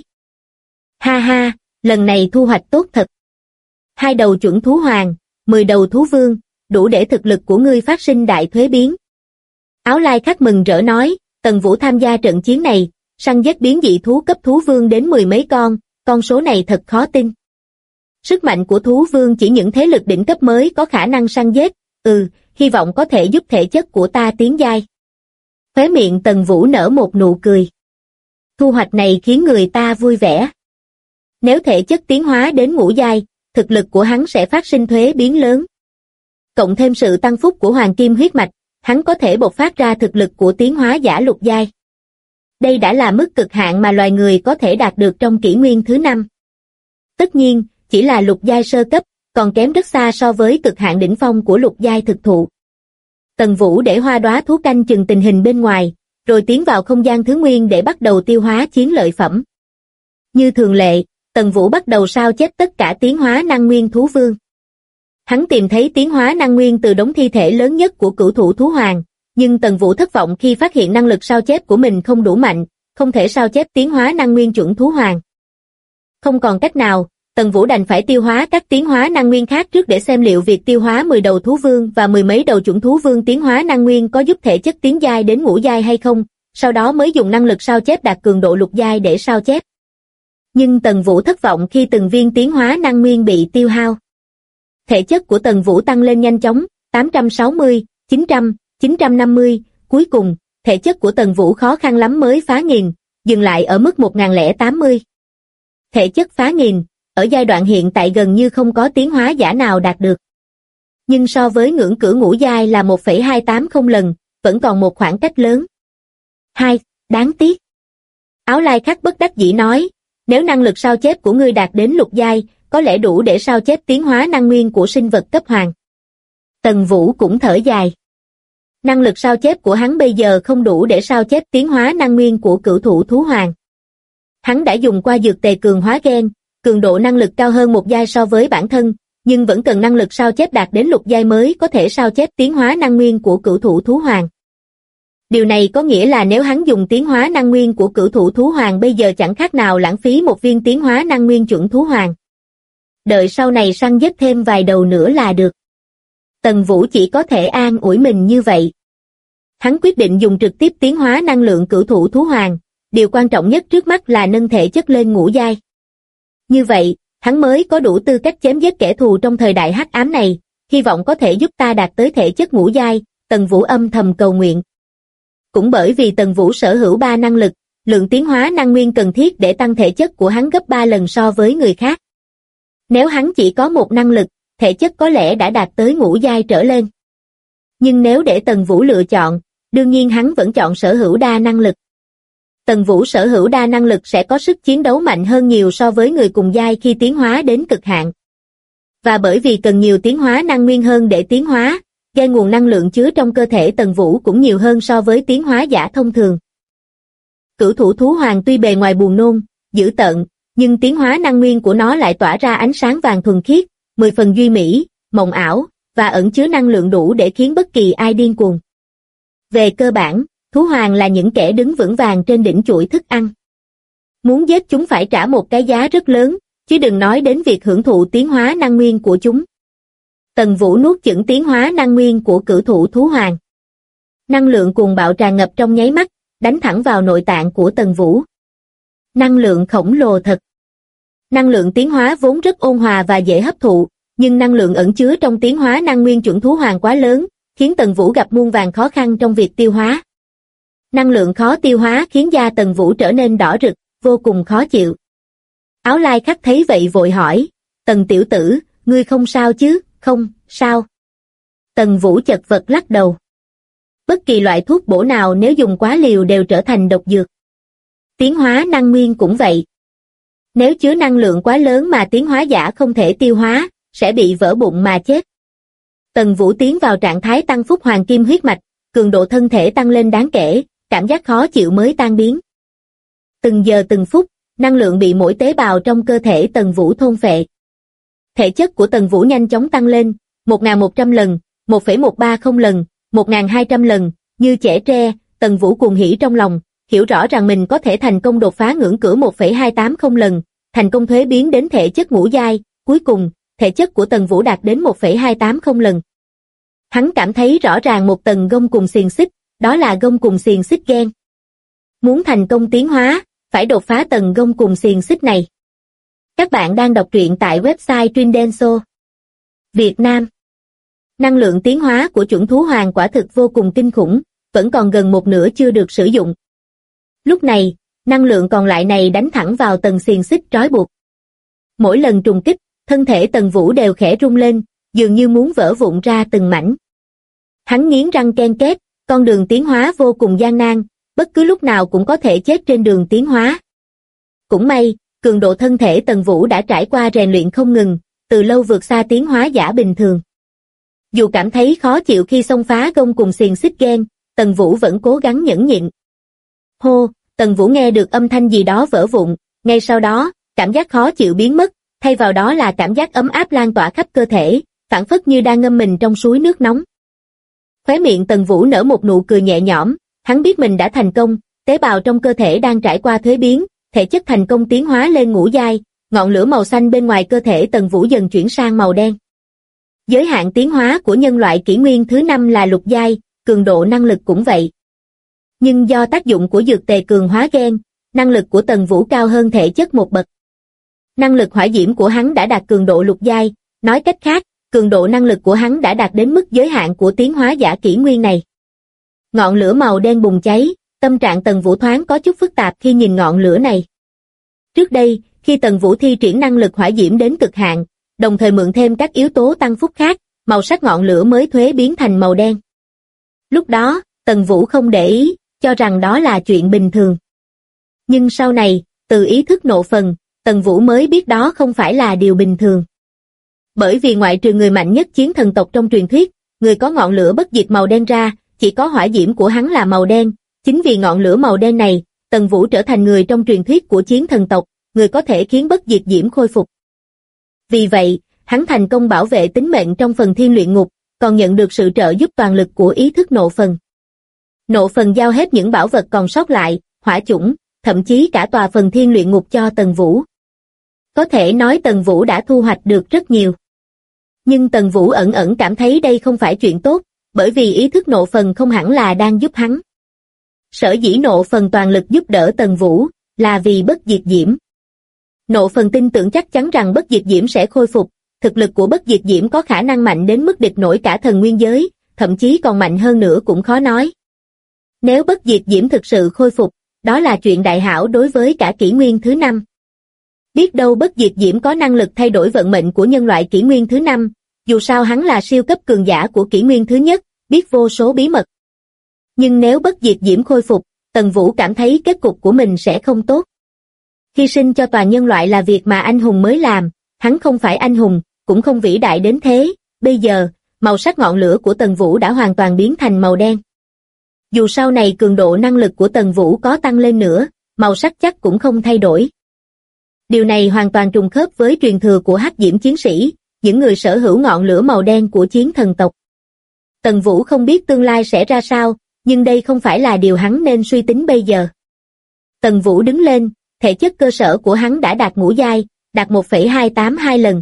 Ha ha, lần này thu hoạch tốt thật. 2 đầu chuẩn thú hoàng, 10 đầu thú vương, đủ để thực lực của ngươi phát sinh đại thuế biến. Áo Lai Khắc mừng rỡ nói, Tần Vũ tham gia trận chiến này, săn giết biến dị thú cấp thú vương đến 10 mấy con số này thật khó tin. Sức mạnh của thú vương chỉ những thế lực đỉnh cấp mới có khả năng săn giết, hy vọng có thể giúp thể chất của ta tiến giai. Khóe miệng Tần Vũ nở một nụ cười. Thu hoạch này khiến người ta vui vẻ. Nếu thể chất tiến hóa đến ngũ giai, thực lực của hắn sẽ phát sinh thuế biến lớn. Cộng thêm sự tăng phúc của hoàng kim huyết mạch, hắn có thể bộc phát ra thực lực của tiến hóa giả lục giai. Đây đã là mức cực hạn mà loài người có thể đạt được trong kỷ nguyên thứ 5. Tất nhiên, chỉ là lục giai sơ cấp, còn kém rất xa so với cực hạn đỉnh phong của lục giai thực thụ. Tần Vũ để Hoa Đóa thú canh chừng tình hình bên ngoài, rồi tiến vào không gian thứ nguyên để bắt đầu tiêu hóa chiến lợi phẩm. Như thường lệ, Tần Vũ bắt đầu sao chép tất cả tiến hóa năng nguyên thú vương. Hắn tìm thấy tiến hóa năng nguyên từ đống thi thể lớn nhất của cửu thủ thú hoàng, nhưng Tần Vũ thất vọng khi phát hiện năng lực sao chép của mình không đủ mạnh, không thể sao chép tiến hóa năng nguyên chuẩn thú hoàng. Không còn cách nào, Tần Vũ đành phải tiêu hóa các tiến hóa năng nguyên khác trước để xem liệu việc tiêu hóa 10 đầu thú vương và 10 mấy đầu chuẩn thú vương tiến hóa năng nguyên có giúp thể chất tiến giai đến ngũ giai hay không, sau đó mới dùng năng lực sao chép đạt cường độ lục giai để sao chép. Nhưng Tần Vũ thất vọng khi từng viên tiến hóa năng nguyên bị tiêu hao. Thể chất của Tần Vũ tăng lên nhanh chóng, 860, 900, 950, cuối cùng, thể chất của Tần Vũ khó khăn lắm mới phá nghìn, dừng lại ở mức 1080. Thể chất phá nghìn, ở giai đoạn hiện tại gần như không có tiến hóa giả nào đạt được. Nhưng so với ngưỡng cửa ngũ giai là 1,280 lần, vẫn còn một khoảng cách lớn. 2. Đáng tiếc. Áo Lai Khắc bất đắc dĩ nói, nếu năng lực sao chép của ngươi đạt đến lục giai, có lẽ đủ để sao chép tiến hóa năng nguyên của sinh vật cấp hoàng. Tần Vũ cũng thở dài. Năng lực sao chép của hắn bây giờ không đủ để sao chép tiến hóa năng nguyên của cửu thủ thú hoàng. Hắn đã dùng qua dược tề cường hóa gen, cường độ năng lực cao hơn một giai so với bản thân, nhưng vẫn cần năng lực sao chép đạt đến lục giai mới có thể sao chép tiến hóa năng nguyên của cửu thủ thú hoàng. Điều này có nghĩa là nếu hắn dùng tiến hóa năng nguyên của cửu thủ thú hoàng bây giờ chẳng khác nào lãng phí một viên tiến hóa năng nguyên chuẩn thú hoàng. Đợi sau này săn giết thêm vài đầu nữa là được. Tần Vũ chỉ có thể an ủi mình như vậy. Hắn quyết định dùng trực tiếp tiến hóa năng lượng cửu thủ thú hoàng, điều quan trọng nhất trước mắt là nâng thể chất lên ngũ giai. Như vậy, hắn mới có đủ tư cách chém giết kẻ thù trong thời đại hắc ám này, hy vọng có thể giúp ta đạt tới thể chất ngũ giai, Tần Vũ âm thầm cầu nguyện. Cũng bởi vì Tần Vũ sở hữu 3 năng lực, lượng tiến hóa năng nguyên cần thiết để tăng thể chất của hắn gấp 3 lần so với người khác. Nếu hắn chỉ có một năng lực, thể chất có lẽ đã đạt tới ngũ giai trở lên. Nhưng nếu để Tần Vũ lựa chọn, đương nhiên hắn vẫn chọn sở hữu đa năng lực. Tần Vũ sở hữu đa năng lực sẽ có sức chiến đấu mạnh hơn nhiều so với người cùng giai khi tiến hóa đến cực hạn. Và bởi vì cần nhiều tiến hóa năng nguyên hơn để tiến hóa, gen nguồn năng lượng chứa trong cơ thể Tần Vũ cũng nhiều hơn so với tiến hóa giả thông thường. Cửu thủ thú hoàng tuy bề ngoài buồn nôn, dữ tợn, nhưng tiến hóa năng nguyên của nó lại tỏa ra ánh sáng vàng thuần khiết, 10 phần duy mỹ, mộng ảo, và ẩn chứa năng lượng đủ để khiến bất kỳ ai điên cuồng. Về cơ bản, thú hoàng là những kẻ đứng vững vàng trên đỉnh chuỗi thức ăn. Muốn giết chúng phải trả một cái giá rất lớn, chứ đừng nói đến việc hưởng thụ tiến hóa năng nguyên của chúng. Tần Vũ nuốt chửng tiến hóa năng nguyên của cửu thủ thú hoàng. Năng lượng cuồng bạo tràn ngập trong nháy mắt, đánh thẳng vào nội tạng của Tần Vũ. Năng lượng khổng lồ thật. Năng lượng tiến hóa vốn rất ôn hòa và dễ hấp thụ, nhưng năng lượng ẩn chứa trong tiến hóa năng nguyên chuẩn thú hoàng quá lớn, khiến Tần Vũ gặp muôn vàn khó khăn trong việc tiêu hóa. Năng lượng khó tiêu hóa khiến da Tần Vũ trở nên đỏ rực, vô cùng khó chịu. Áo lai khắc thấy vậy vội hỏi, Tần tiểu tử, ngươi không sao chứ? Không, sao? Tần Vũ chật vật lắc đầu. Bất kỳ loại thuốc bổ nào nếu dùng quá liều đều trở thành độc dược. Tiến hóa năng nguyên cũng vậy. Nếu chứa năng lượng quá lớn mà tiến hóa giả không thể tiêu hóa, sẽ bị vỡ bụng mà chết. Tần Vũ tiến vào trạng thái tăng phúc hoàng kim huyết mạch, cường độ thân thể tăng lên đáng kể, cảm giác khó chịu mới tan biến. Từng giờ từng phút, năng lượng bị mỗi tế bào trong cơ thể Tần Vũ thôn phệ. Thể chất của Tần Vũ nhanh chóng tăng lên, 1.100 lần, 1,130 lần, 1.200 lần, như trẻ tre, Tần Vũ cuồng hỉ trong lòng, hiểu rõ rằng mình có thể thành công đột phá ngưỡng cửa 1,280 lần, thành công thuế biến đến thể chất ngũ giai, cuối cùng, thể chất của Tần Vũ đạt đến 1,280 lần. Hắn cảm thấy rõ ràng một tầng gông cùng xiềng xích, đó là gông cùng xiềng xích gen. Muốn thành công tiến hóa, phải đột phá tầng gông cùng xiềng xích này. Các bạn đang đọc truyện tại website Trindenso, Việt Nam. Năng lượng tiến hóa của chuẩn thú hoàng quả thực vô cùng kinh khủng, vẫn còn gần một nửa chưa được sử dụng. Lúc này, năng lượng còn lại này đánh thẳng vào tầng xiềng xích trói buộc. Mỗi lần trùng kích, thân thể Tần Vũ đều khẽ rung lên, dường như muốn vỡ vụn ra từng mảnh. Hắn nghiến răng ken két, con đường tiến hóa vô cùng gian nan, bất cứ lúc nào cũng có thể chết trên đường tiến hóa. Cũng may, cường độ thân thể Tần Vũ đã trải qua rèn luyện không ngừng, từ lâu vượt xa tiến hóa giả bình thường. Dù cảm thấy khó chịu khi xông phá gông cùng xiềng xích gen, Tần Vũ vẫn cố gắng nhẫn nhịn. Hô, Tần Vũ nghe được âm thanh gì đó vỡ vụn, ngay sau đó, cảm giác khó chịu biến mất, thay vào đó là cảm giác ấm áp lan tỏa khắp cơ thể, phảng phất như đang ngâm mình trong suối nước nóng. Khóe miệng Tần Vũ nở một nụ cười nhẹ nhõm, hắn biết mình đã thành công, tế bào trong cơ thể đang trải qua thuế biến, thể chất thành công tiến hóa lên ngũ giai, ngọn lửa màu xanh bên ngoài cơ thể Tần Vũ dần chuyển sang màu đen. Giới hạn tiến hóa của nhân loại kỷ nguyên thứ 5 là lục giai, cường độ năng lực cũng vậy. Nhưng do tác dụng của dược tề cường hóa gen, năng lực của Tần Vũ cao hơn thể chất một bậc. Năng lực hỏa diễm của hắn đã đạt cường độ lục giai, nói cách khác, cường độ năng lực của hắn đã đạt đến mức giới hạn của tiến hóa giả kỷ nguyên này. Ngọn lửa màu đen bùng cháy, tâm trạng Tần Vũ thoáng có chút phức tạp khi nhìn ngọn lửa này. Trước đây, khi Tần Vũ thi triển năng lực hỏa diễm đến cực hạn, đồng thời mượn thêm các yếu tố tăng phúc khác, màu sắc ngọn lửa mới thuế biến thành màu đen. Lúc đó, Tần Vũ không để ý, cho rằng đó là chuyện bình thường. Nhưng sau này, từ ý thức nộ phần, Tần Vũ mới biết đó không phải là điều bình thường. Bởi vì ngoại trừ người mạnh nhất chiến thần tộc trong truyền thuyết, người có ngọn lửa bất diệt màu đen ra, chỉ có hỏa diễm của hắn là màu đen. Chính vì ngọn lửa màu đen này, Tần Vũ trở thành người trong truyền thuyết của chiến thần tộc, người có thể khiến bất diệt diễm khôi phục. Vì vậy, hắn thành công bảo vệ tính mệnh trong phần thiên luyện ngục, còn nhận được sự trợ giúp toàn lực của ý thức nộ phần. Nộ phần giao hết những bảo vật còn sót lại, hỏa chủng, thậm chí cả tòa phần thiên luyện ngục cho Tần Vũ. Có thể nói Tần Vũ đã thu hoạch được rất nhiều. Nhưng Tần Vũ ẩn ẩn cảm thấy đây không phải chuyện tốt, bởi vì ý thức nộ phần không hẳn là đang giúp hắn. Sở dĩ nộ phần toàn lực giúp đỡ Tần Vũ, là vì bất diệt diễm. Nộ phần tin tưởng chắc chắn rằng bất diệt diễm sẽ khôi phục, thực lực của bất diệt diễm có khả năng mạnh đến mức địch nổi cả thần nguyên giới, thậm chí còn mạnh hơn nữa cũng khó nói. Nếu bất diệt diễm thực sự khôi phục, đó là chuyện đại hảo đối với cả kỷ nguyên thứ 5. Biết đâu Bất Diệt Diễm có năng lực thay đổi vận mệnh của nhân loại kỷ nguyên thứ 5, dù sao hắn là siêu cấp cường giả của kỷ nguyên thứ nhất, biết vô số bí mật. Nhưng nếu Bất Diệt Diễm khôi phục, Tần Vũ cảm thấy kết cục của mình sẽ không tốt. Hy sinh cho toàn nhân loại là việc mà anh hùng mới làm, hắn không phải anh hùng, cũng không vĩ đại đến thế. Bây giờ, màu sắc ngọn lửa của Tần Vũ đã hoàn toàn biến thành màu đen. Dù sau này cường độ năng lực của Tần Vũ có tăng lên nữa, màu sắc chắc cũng không thay đổi. Điều này hoàn toàn trùng khớp với truyền thừa của Hắc Diễm chiến sĩ, những người sở hữu ngọn lửa màu đen của chiến thần tộc. Tần Vũ không biết tương lai sẽ ra sao, nhưng đây không phải là điều hắn nên suy tính bây giờ. Tần Vũ đứng lên, thể chất cơ sở của hắn đã đạt ngũ giai, đạt 1,282 lần.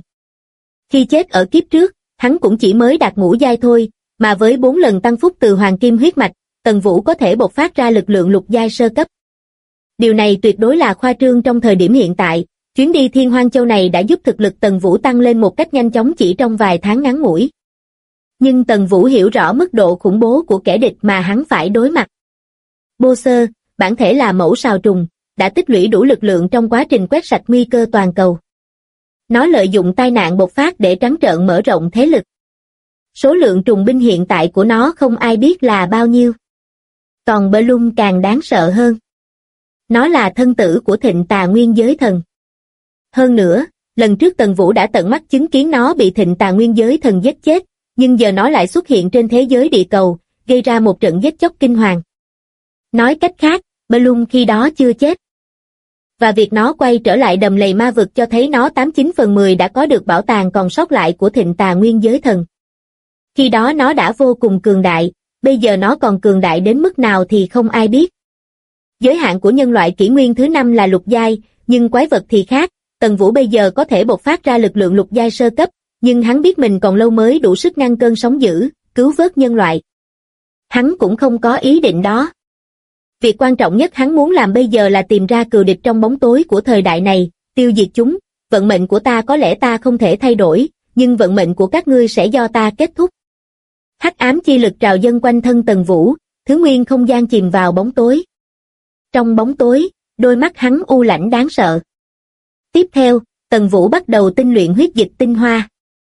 Khi chết ở kiếp trước, hắn cũng chỉ mới đạt ngũ giai thôi, mà với 4 lần tăng phúc từ hoàng kim huyết mạch, Tần Vũ có thể bộc phát ra lực lượng lục giai sơ cấp. Điều này tuyệt đối là khoa trương trong thời điểm hiện tại, chuyến đi Thiên Hoang Châu này đã giúp thực lực Tần Vũ tăng lên một cách nhanh chóng chỉ trong vài tháng ngắn ngủi. Nhưng Tần Vũ hiểu rõ mức độ khủng bố của kẻ địch mà hắn phải đối mặt. Bô Sơ, bản thể là mẫu sào trùng, đã tích lũy đủ lực lượng trong quá trình quét sạch nguy cơ toàn cầu. Nó lợi dụng tai nạn bộc phát để trắng trợn mở rộng thế lực. Số lượng trùng binh hiện tại của nó không ai biết là bao nhiêu. Còn Bloom càng đáng sợ hơn. Nó là thân tử của Thịnh Tà Nguyên Giới Thần. Hơn nữa, lần trước Tần Vũ đã tận mắt chứng kiến nó bị Thịnh Tà Nguyên Giới Thần giết chết, nhưng giờ nó lại xuất hiện trên thế giới địa cầu, gây ra một trận giết chóc kinh hoàng. Nói cách khác, Bloom khi đó chưa chết. Và việc nó quay trở lại đầm lầy ma vực cho thấy nó 89/10 đã có được bảo tàng còn sót lại của Thịnh Tà Nguyên Giới Thần. Khi đó nó đã vô cùng cường đại, bây giờ nó còn cường đại đến mức nào thì không ai biết. Giới hạn của nhân loại kỷ nguyên thứ 5 là lục giai, nhưng quái vật thì khác. Tần Vũ bây giờ có thể bộc phát ra lực lượng lục giai sơ cấp, nhưng hắn biết mình còn lâu mới đủ sức ngăn cơn sóng dữ, cứu vớt nhân loại. Hắn cũng không có ý định đó. Việc quan trọng nhất hắn muốn làm bây giờ là tìm ra cừu địch trong bóng tối của thời đại này, tiêu diệt chúng. Vận mệnh của ta có lẽ ta không thể thay đổi, nhưng vận mệnh của các ngươi sẽ do ta kết thúc. Hắc ám chi lực trào dâng quanh thân Tần Vũ, thứ nguyên không gian chìm vào bóng tối. Trong bóng tối, đôi mắt hắn u lãnh đáng sợ. Tiếp theo, Tần Vũ bắt đầu tinh luyện huyết dịch tinh hoa.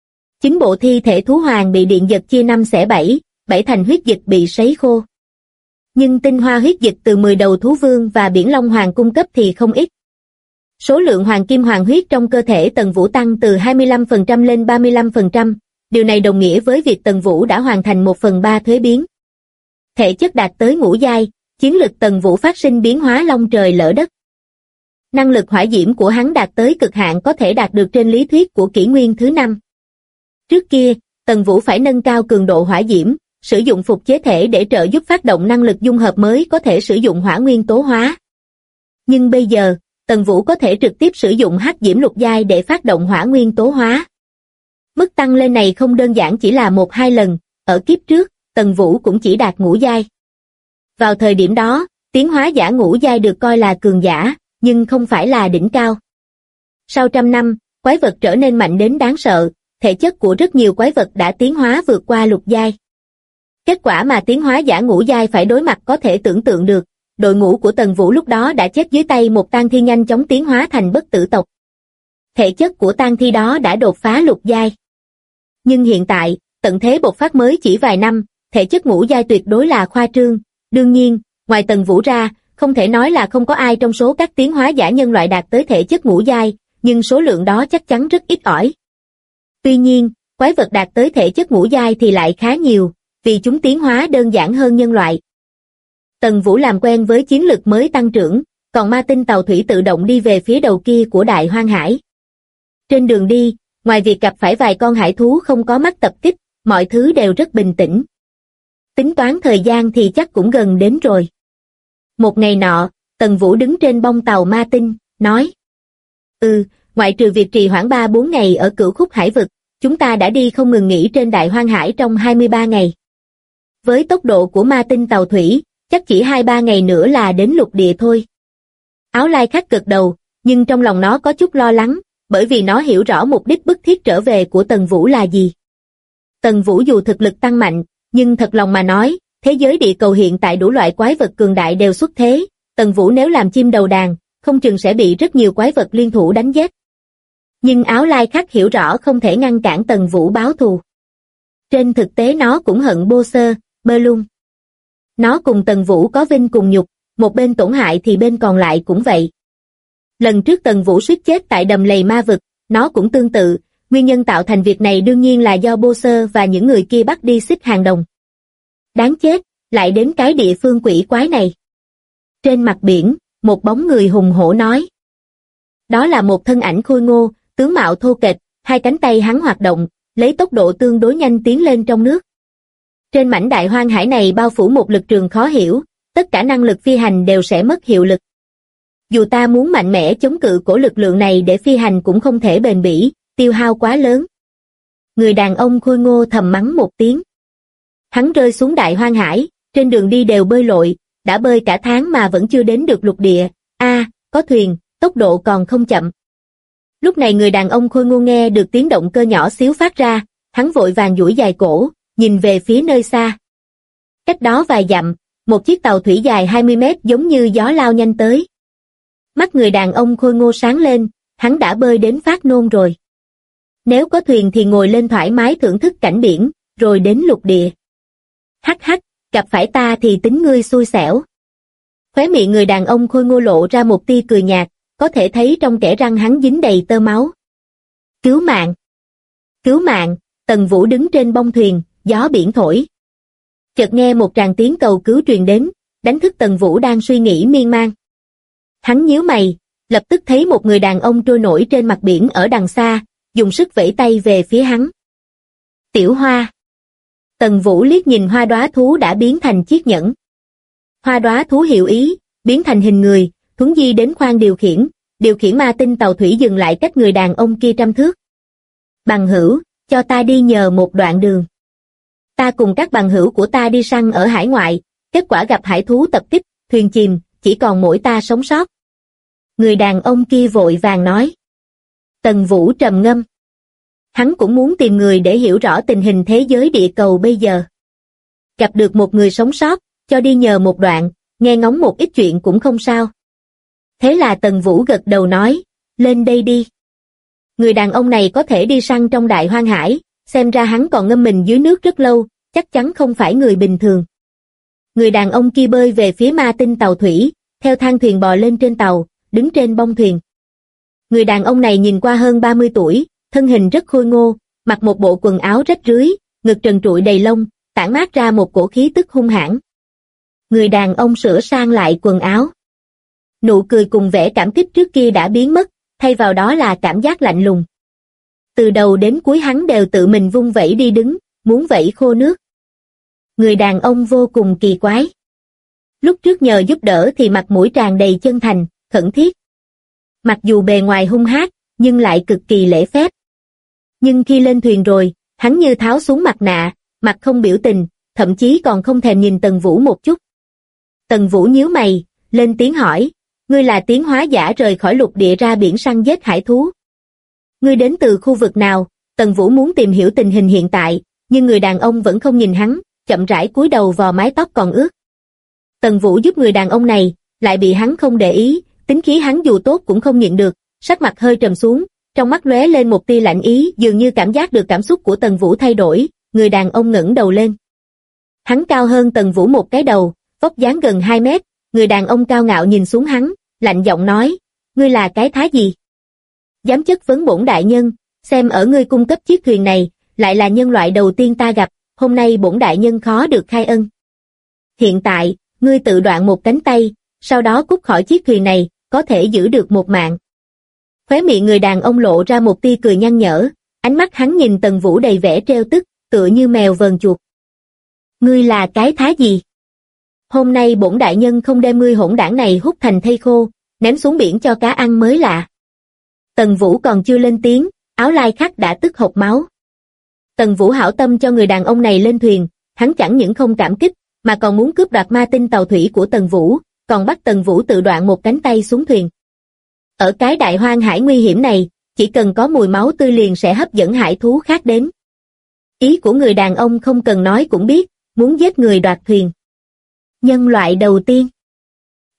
9 bộ thi thể thú hoàng bị điện giật chia 5 xẻ 7, 7 thành huyết dịch bị sấy khô. Nhưng tinh hoa huyết dịch từ 10 đầu thú vương và biển long hoàng cung cấp thì không ít. Số lượng hoàng kim hoàng huyết trong cơ thể Tần Vũ tăng từ 25% lên 35%, điều này đồng nghĩa với việc Tần Vũ đã hoàn thành 1/3 thuế biến. Thể chất đạt tới ngũ giai, chiến lực Tần Vũ phát sinh biến hóa long trời lỡ đất. Năng lực hỏa diễm của hắn đạt tới cực hạn có thể đạt được trên lý thuyết của kỷ nguyên thứ 5. Trước kia, Tần Vũ phải nâng cao cường độ hỏa diễm, sử dụng phục chế thể để trợ giúp phát động năng lực dung hợp mới có thể sử dụng hỏa nguyên tố hóa. Nhưng bây giờ, Tần Vũ có thể trực tiếp sử dụng hắc diễm lục giai để phát động hỏa nguyên tố hóa. Mức tăng lên này không đơn giản chỉ là 1-2 lần, ở kiếp trước, Tần Vũ cũng chỉ đạt ngũ giai. Vào thời điểm đó, tiến hóa giả ngũ giai được coi là cường giả, nhưng không phải là đỉnh cao. Sau trăm năm, quái vật trở nên mạnh đến đáng sợ, thể chất của rất nhiều quái vật đã tiến hóa vượt qua lục giai. Kết quả mà tiến hóa giả ngũ giai phải đối mặt có thể tưởng tượng được, đội ngũ của Tần Vũ lúc đó đã chết dưới tay một tang thi nhanh chóng tiến hóa thành bất tử tộc. Thể chất của tang thi đó đã đột phá lục giai. Nhưng hiện tại, tận thế bộc phát mới chỉ vài năm, thể chất ngũ giai tuyệt đối là khoa trương. Đương nhiên, ngoài Tần Vũ ra, không thể nói là không có ai trong số các tiến hóa giả nhân loại đạt tới thể chất ngũ giai, nhưng số lượng đó chắc chắn rất ít ỏi. Tuy nhiên, quái vật đạt tới thể chất ngũ giai thì lại khá nhiều, vì chúng tiến hóa đơn giản hơn nhân loại. Tần Vũ làm quen với chiến lực mới tăng trưởng, còn ma tinh tàu thủy tự động đi về phía đầu kia của Đại Hoang Hải. Trên đường đi, ngoài việc gặp phải vài con hải thú không có mắt tập kích, mọi thứ đều rất bình tĩnh. Tính toán thời gian thì chắc cũng gần đến rồi. Một ngày nọ, Tần Vũ đứng trên bông tàu ma tinh, nói: ngoại trừ việc trì hoãn 3-4 ngày ở Cửu Khúc Hải vực, chúng ta đã đi không ngừng nghỉ trên Đại Hoang Hải trong 23 ngày. Với tốc độ của ma tinh tàu thủy, chắc chỉ 2-3 ngày nữa là đến lục địa thôi. Áo Lai Khắc gật đầu, nhưng trong lòng nó có chút lo lắng, bởi vì nó hiểu rõ mục đích bức thiết trở về của Tần Vũ là gì. Tần Vũ dù thực lực tăng mạnh, nhưng thật lòng mà nói, thế giới địa cầu hiện tại đủ loại quái vật cường đại đều xuất thế, Tần Vũ nếu làm chim đầu đàn, không chừng sẽ bị rất nhiều quái vật liên thủ đánh giết. Nhưng Áo Lai Khắc hiểu rõ không thể ngăn cản Tần Vũ báo thù. Trên thực tế nó cũng hận Bô Sơ, Bơ Lung. Nó cùng Tần Vũ có vinh cùng nhục, một bên tổn hại thì bên còn lại cũng vậy. Lần trước Tần Vũ suýt chết tại đầm lầy ma vực, nó cũng tương tự, nguyên nhân tạo thành việc này đương nhiên là do Bô Sơ và những người kia bắt đi Xích Hàng Đồng. Đáng chết, lại đến cái địa phương quỷ quái này. Trên mặt biển, một bóng người hùng hổ nói. Đó là một thân ảnh khôi ngô, tướng mạo thô kệch, hai cánh tay hắn hoạt động, lấy tốc độ tương đối nhanh tiến lên trong nước. Trên mảnh đại hoang hải này bao phủ một lực trường khó hiểu, tất cả năng lực phi hành đều sẽ mất hiệu lực. Dù ta muốn mạnh mẽ chống cự cổ lực lượng này để phi hành cũng không thể bền bỉ, tiêu hao quá lớn. Người đàn ông khôi ngô thầm mắng một tiếng. Hắn rơi xuống đại hoang hải, trên đường đi đều bơi lội, đã bơi cả tháng mà vẫn chưa đến được lục địa. Có thuyền, tốc độ còn không chậm. Lúc này người đàn ông khôi ngô nghe được tiếng động cơ nhỏ xíu phát ra, hắn vội vàng duỗi dài cổ, nhìn về phía nơi xa. Cách đó vài dặm, một chiếc tàu thủy dài 20 mét giống như gió lao nhanh tới. Mắt người đàn ông khôi ngô sáng lên, hắn đã bơi đến phát nôn rồi. Nếu có thuyền thì ngồi lên thoải mái thưởng thức cảnh biển, rồi đến lục địa. Hắc hắc, gặp phải ta thì tính ngươi xui xẻo. Khóe miệng người đàn ông khôi ngô lộ ra một tia cười nhạt, có thể thấy trong kẽ răng hắn dính đầy tơ máu. Cứu mạng! Cứu mạng! Tần Vũ đứng trên bông thuyền, gió biển thổi. Chợt nghe một tràng tiếng cầu cứu truyền đến, đánh thức Tần Vũ đang suy nghĩ miên man. Hắn nhíu mày, lập tức thấy một người đàn ông trôi nổi trên mặt biển ở đằng xa, dùng sức vẫy tay về phía hắn. Tiểu Hoa! Tần Vũ liếc nhìn hoa đóa thú đã biến thành chiếc nhẫn. Hoa đóa thú hiểu ý, biến thành hình người, thuấn di đến khoang điều khiển ma tinh tàu thủy dừng lại cách người đàn ông kia 100 thước. Bằng hữu, cho ta đi nhờ một đoạn đường. Ta cùng các bằng hữu của ta đi săn ở hải ngoại, kết quả gặp hải thú tập kích, thuyền chìm, chỉ còn mỗi ta sống sót. Người đàn ông kia vội vàng nói. Tần Vũ trầm ngâm. Hắn cũng muốn tìm người để hiểu rõ tình hình thế giới địa cầu bây giờ. Gặp được một người sống sót, cho đi nhờ một đoạn, nghe ngóng một ít chuyện cũng không sao. Thế là Tần Vũ gật đầu nói, lên đây đi. Người đàn ông này có thể đi săn trong đại hoang hải, xem ra hắn còn ngâm mình dưới nước rất lâu, chắc chắn không phải người bình thường. Người đàn ông kia bơi về phía ma tinh tàu thủy, theo thang thuyền bò lên trên tàu, đứng trên bông thuyền. Người đàn ông này nhìn qua hơn 30 tuổi, thân hình rất khôi ngô, mặc một bộ quần áo rách rưới, ngực trần trụi đầy lông, tản mát ra một cổ khí tức hung hãn. Người đàn ông sửa sang lại quần áo. Nụ cười cùng vẻ cảm kích trước kia đã biến mất, thay vào đó là cảm giác lạnh lùng. Từ đầu đến cuối hắn đều tự mình vung vẩy đi đứng, muốn vẩy khô nước. Người đàn ông vô cùng kỳ quái. Lúc trước nhờ giúp đỡ thì mặt mũi tràn đầy chân thành, khẩn thiết. Mặc dù bề ngoài hung hác, nhưng lại cực kỳ lễ phép. Nhưng khi lên thuyền rồi, hắn như tháo xuống mặt nạ, mặt không biểu tình, thậm chí còn không thèm nhìn Tần Vũ một chút. Tần Vũ nhíu mày, lên tiếng hỏi, ngươi là tiến hóa giả rời khỏi lục địa ra biển săn giết hải thú. Ngươi đến từ khu vực nào? Tần Vũ muốn tìm hiểu tình hình hiện tại, nhưng người đàn ông vẫn không nhìn hắn, chậm rãi cúi đầu vào mái tóc còn ướt. Tần Vũ giúp người đàn ông này, lại bị hắn không để ý, tính khí hắn dù tốt cũng không nhịn được, sắc mặt hơi trầm xuống, trong mắt lóe lên một tia lạnh ý, dường như cảm giác được cảm xúc của Tần Vũ thay đổi, người đàn ông ngẩng đầu lên. Hắn cao hơn Tần Vũ một cái đầu, vóc dáng gần 2 mét, người đàn ông cao ngạo nhìn xuống hắn, lạnh giọng nói, ngươi là cái thá gì? Dám chất vấn bổn đại nhân, xem ở ngươi cung cấp chiếc thuyền này, lại là nhân loại đầu tiên ta gặp, hôm nay bổn đại nhân khó được khai ân. Hiện tại, ngươi tự đoạn một cánh tay, sau đó cút khỏi chiếc thuyền này, có thể giữ được một mạng. Khóe miệng người đàn ông lộ ra một tia cười nhăn nhở, ánh mắt hắn nhìn Tần Vũ đầy vẻ trêu tức, tựa như mèo vờn chuột. Ngươi là cái thá gì? Hôm nay bổn đại nhân không đem ngươi hỗn đảng này hút thành thây khô, ném xuống biển cho cá ăn mới lạ. Tần Vũ còn chưa lên tiếng, Áo Lai Khắc đã tức hộc máu. Tần Vũ hảo tâm cho người đàn ông này lên thuyền, hắn chẳng những không cảm kích, mà còn muốn cướp đoạt ma tinh tàu thủy của Tần Vũ, còn bắt Tần Vũ tự đoạn một cánh tay xuống thuyền. Ở cái đại hoang hải nguy hiểm này, chỉ cần có mùi máu tươi liền sẽ hấp dẫn hải thú khác đến. Ý của người đàn ông không cần nói cũng biết, muốn giết người đoạt thuyền. Nhân loại đầu tiên.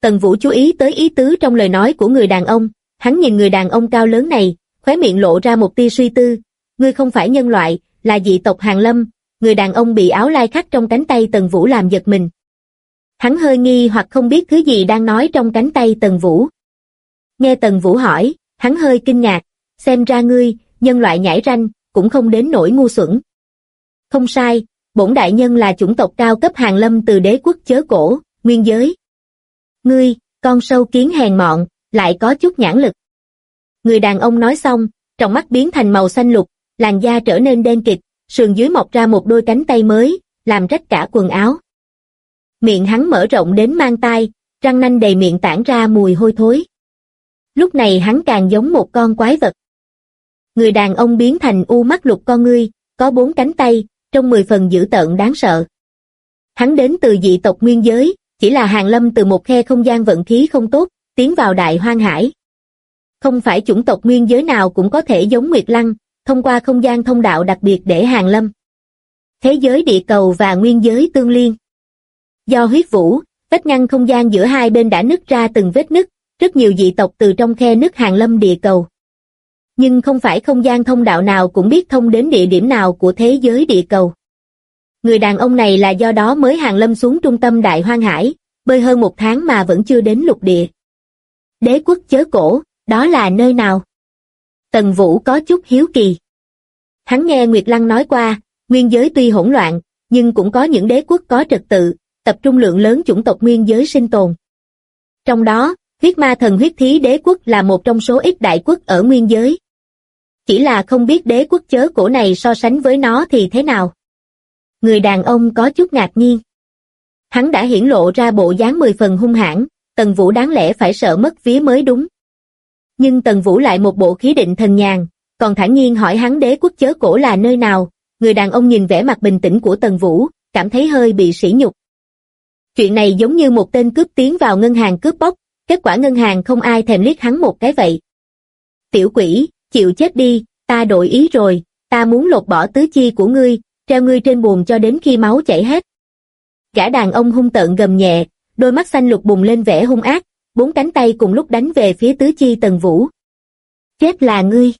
Tần Vũ chú ý tới ý tứ trong lời nói của người đàn ông, hắn nhìn người đàn ông cao lớn này, khóe miệng lộ ra một tia suy tư, ngươi không phải nhân loại, là dị tộc Hàn Lâm. Người đàn ông bị áo lai khắc trong cánh tay Tần Vũ làm giật mình. Hắn hơi nghi hoặc không biết thứ gì đang nói trong cánh tay Tần Vũ. Nghe Tần Vũ hỏi, hắn hơi kinh ngạc, xem ra ngươi, nhân loại nhãi ranh, cũng không đến nỗi ngu xuẩn. Không sai, bổn đại nhân là chủng tộc cao cấp Hàn Lâm từ đế quốc chớ cổ, nguyên giới. Ngươi, con sâu kiến hèn mọn, lại có chút nhãn lực. Người đàn ông nói xong, trong mắt biến thành màu xanh lục, làn da trở nên đen kịt, sườn dưới mọc ra một đôi cánh tay mới, làm rách cả quần áo. Miệng hắn mở rộng đến mang tai, răng nanh đầy miệng tản ra mùi hôi thối. Lúc này hắn càng giống một con quái vật. Người đàn ông biến thành u mắt lục con ngươi, có 4 cánh tay, trông 10 phần dữ tợn đáng sợ. Hắn đến từ dị tộc nguyên giới, chỉ là Hàn Lâm từ một khe không gian vận khí không tốt, tiến vào đại hoang hải. Không phải chủng tộc nguyên giới nào cũng có thể giống Nguyệt Lăng, thông qua không gian thông đạo đặc biệt để Hàn Lâm. Thế giới địa cầu và nguyên giới tương liên. Do huyết vũ, vách ngăn không gian giữa hai bên đã nứt ra từng vết nứt, rất nhiều dị tộc từ trong khe nứt Hàn Lâm địa cầu. Nhưng không phải không gian thông đạo nào cũng biết thông đến địa điểm nào của thế giới địa cầu. Người đàn ông này là do đó mới Hàn Lâm xuống trung tâm đại hoang hải, bơi hơn 1 tháng mà vẫn chưa đến lục địa. Đế quốc chớ cổ, đó là nơi nào? Tần Vũ có chút hiếu kỳ. Hắn nghe Nguyệt Lăng nói qua, nguyên giới tuy hỗn loạn, nhưng cũng có những đế quốc có trật tự, tập trung lượng lớn chủng tộc nguyên giới sinh tồn. Trong đó, huyết ma thần huyết thí đế quốc là một trong số ít đại quốc ở nguyên giới. Chỉ là không biết đế quốc chớ cổ này so sánh với nó thì thế nào. Người đàn ông có chút ngạc nhiên. Hắn đã hiển lộ ra bộ dáng 10 phần hung hãn, Tần Vũ đáng lẽ phải sợ mất vía mới đúng. Nhưng Tần Vũ lại một bộ khí định thần nhàn, còn thản nhiên hỏi hắn đế quốc chớ cổ là nơi nào. Người đàn ông nhìn vẻ mặt bình tĩnh của Tần Vũ, cảm thấy hơi bị sỉ nhục. Chuyện này giống như một tên cướp tiến vào ngân hàng cướp bóc, kết quả ngân hàng không ai thèm liếc hắn một cái vậy. Tiểu quỷ, chịu chết đi, ta đổi ý rồi, ta muốn lột bỏ tứ chi của ngươi, treo ngươi trên buồm cho đến khi máu chảy hết. Gã đàn ông hung tợn gầm nhẹ, đôi mắt xanh lục bùng lên vẻ hung ác, 4 cánh tay cùng lúc đánh về phía tứ chi Tần Vũ. Chết là ngươi.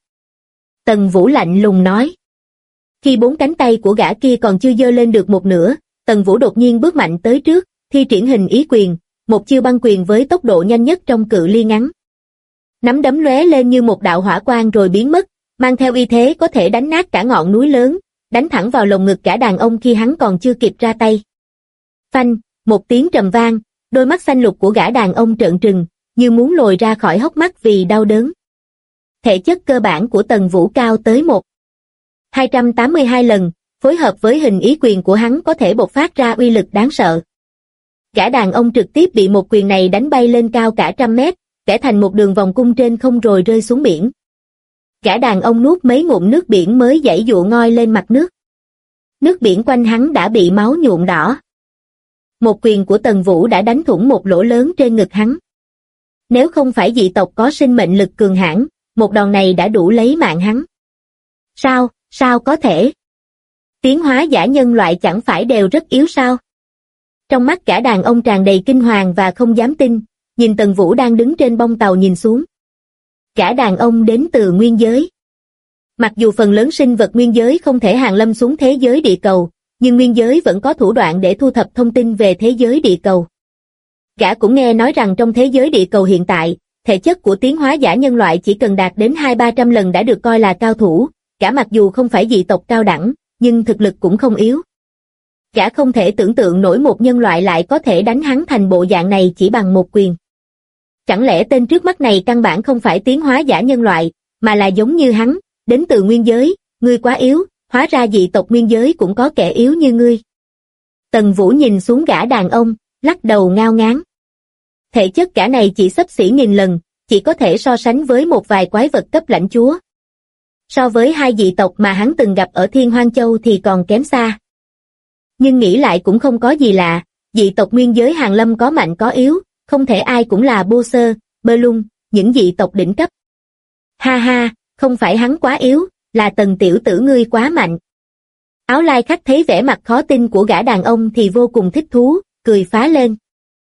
Tần Vũ lạnh lùng nói. Khi 4 cánh tay của gã kia còn chưa giơ lên được một nửa, Tần Vũ đột nhiên bước mạnh tới trước, thi triển hình ý quyền, một chiêu băng quyền với tốc độ nhanh nhất trong cự ly ngắn. Nắm đấm lóe lên như một đạo hỏa quang rồi biến mất, mang theo uy thế có thể đánh nát cả ngọn núi lớn, đánh thẳng vào lồng ngực gã đàn ông khi hắn còn chưa kịp ra tay. Phanh, một tiếng trầm vang, đôi mắt xanh lục của gã đàn ông trợn trừng, như muốn lồi ra khỏi hốc mắt vì đau đớn. Thể chất cơ bản của Tần Vũ cao tới 1.282 lần, phối hợp với hình ý quyền của hắn có thể bộc phát ra uy lực đáng sợ. Gã đàn ông trực tiếp bị một quyền này đánh bay lên cao cả 100 mét, vẽ thành một đường vòng cung trên không rồi rơi xuống biển. Gã đàn ông nuốt mấy ngụm nước biển mới giãy giụa ngoi lên mặt nước. Nước biển quanh hắn đã bị máu nhuộm đỏ. Một quyền của Tần Vũ đã đánh thủng một lỗ lớn trên ngực hắn. Nếu không phải dị tộc có sinh mệnh lực cường hãn, một đòn này đã đủ lấy mạng hắn. Sao có thể? Tiến hóa giả nhân loại chẳng phải đều rất yếu sao? Trong mắt gã đàn ông tràn đầy kinh hoàng và không dám tin, nhìn Tần Vũ đang đứng trên bông tàu nhìn xuống. Gã đàn ông đến từ nguyên giới. Mặc dù phần lớn sinh vật nguyên giới không thể hàng lâm xuống thế giới địa cầu, nhưng nguyên giới vẫn có thủ đoạn để thu thập thông tin về thế giới địa cầu. Gã cũng nghe nói rằng trong thế giới địa cầu hiện tại, thể chất của tiến hóa giả nhân loại chỉ cần đạt đến 200-300 lần đã được coi là cao thủ, gã mặc dù không phải dị tộc cao đẳng, nhưng thực lực cũng không yếu. Gã không thể tưởng tượng nổi một nhân loại lại có thể đánh hắn thành bộ dạng này chỉ bằng một quyền. Chẳng lẽ tên trước mắt này căn bản không phải tiến hóa giả nhân loại, mà là giống như hắn, đến từ nguyên giới, ngươi quá yếu, hóa ra dị tộc nguyên giới cũng có kẻ yếu như ngươi. Tần Vũ nhìn xuống gã đàn ông, lắc đầu ngao ngán. Thể chất gã này chỉ xấp xỉ 1000 lần, chỉ có thể so sánh với một vài quái vật cấp lãnh chúa. So với 2 dị tộc mà hắn từng gặp ở Thiên Hoang Châu thì còn kém xa. Nhưng nghĩ lại cũng không có gì lạ, dị tộc nguyên giới Hàn Lâm có mạnh có yếu, không thể ai cũng là Bô Sơ, Bơ Lung, những dị tộc đỉnh cấp. Ha ha, không phải hắn quá yếu, là Tần tiểu tử ngươi quá mạnh. Áo lai khách thấy vẻ mặt khó tin của gã đàn ông thì vô cùng thích thú, cười phá lên.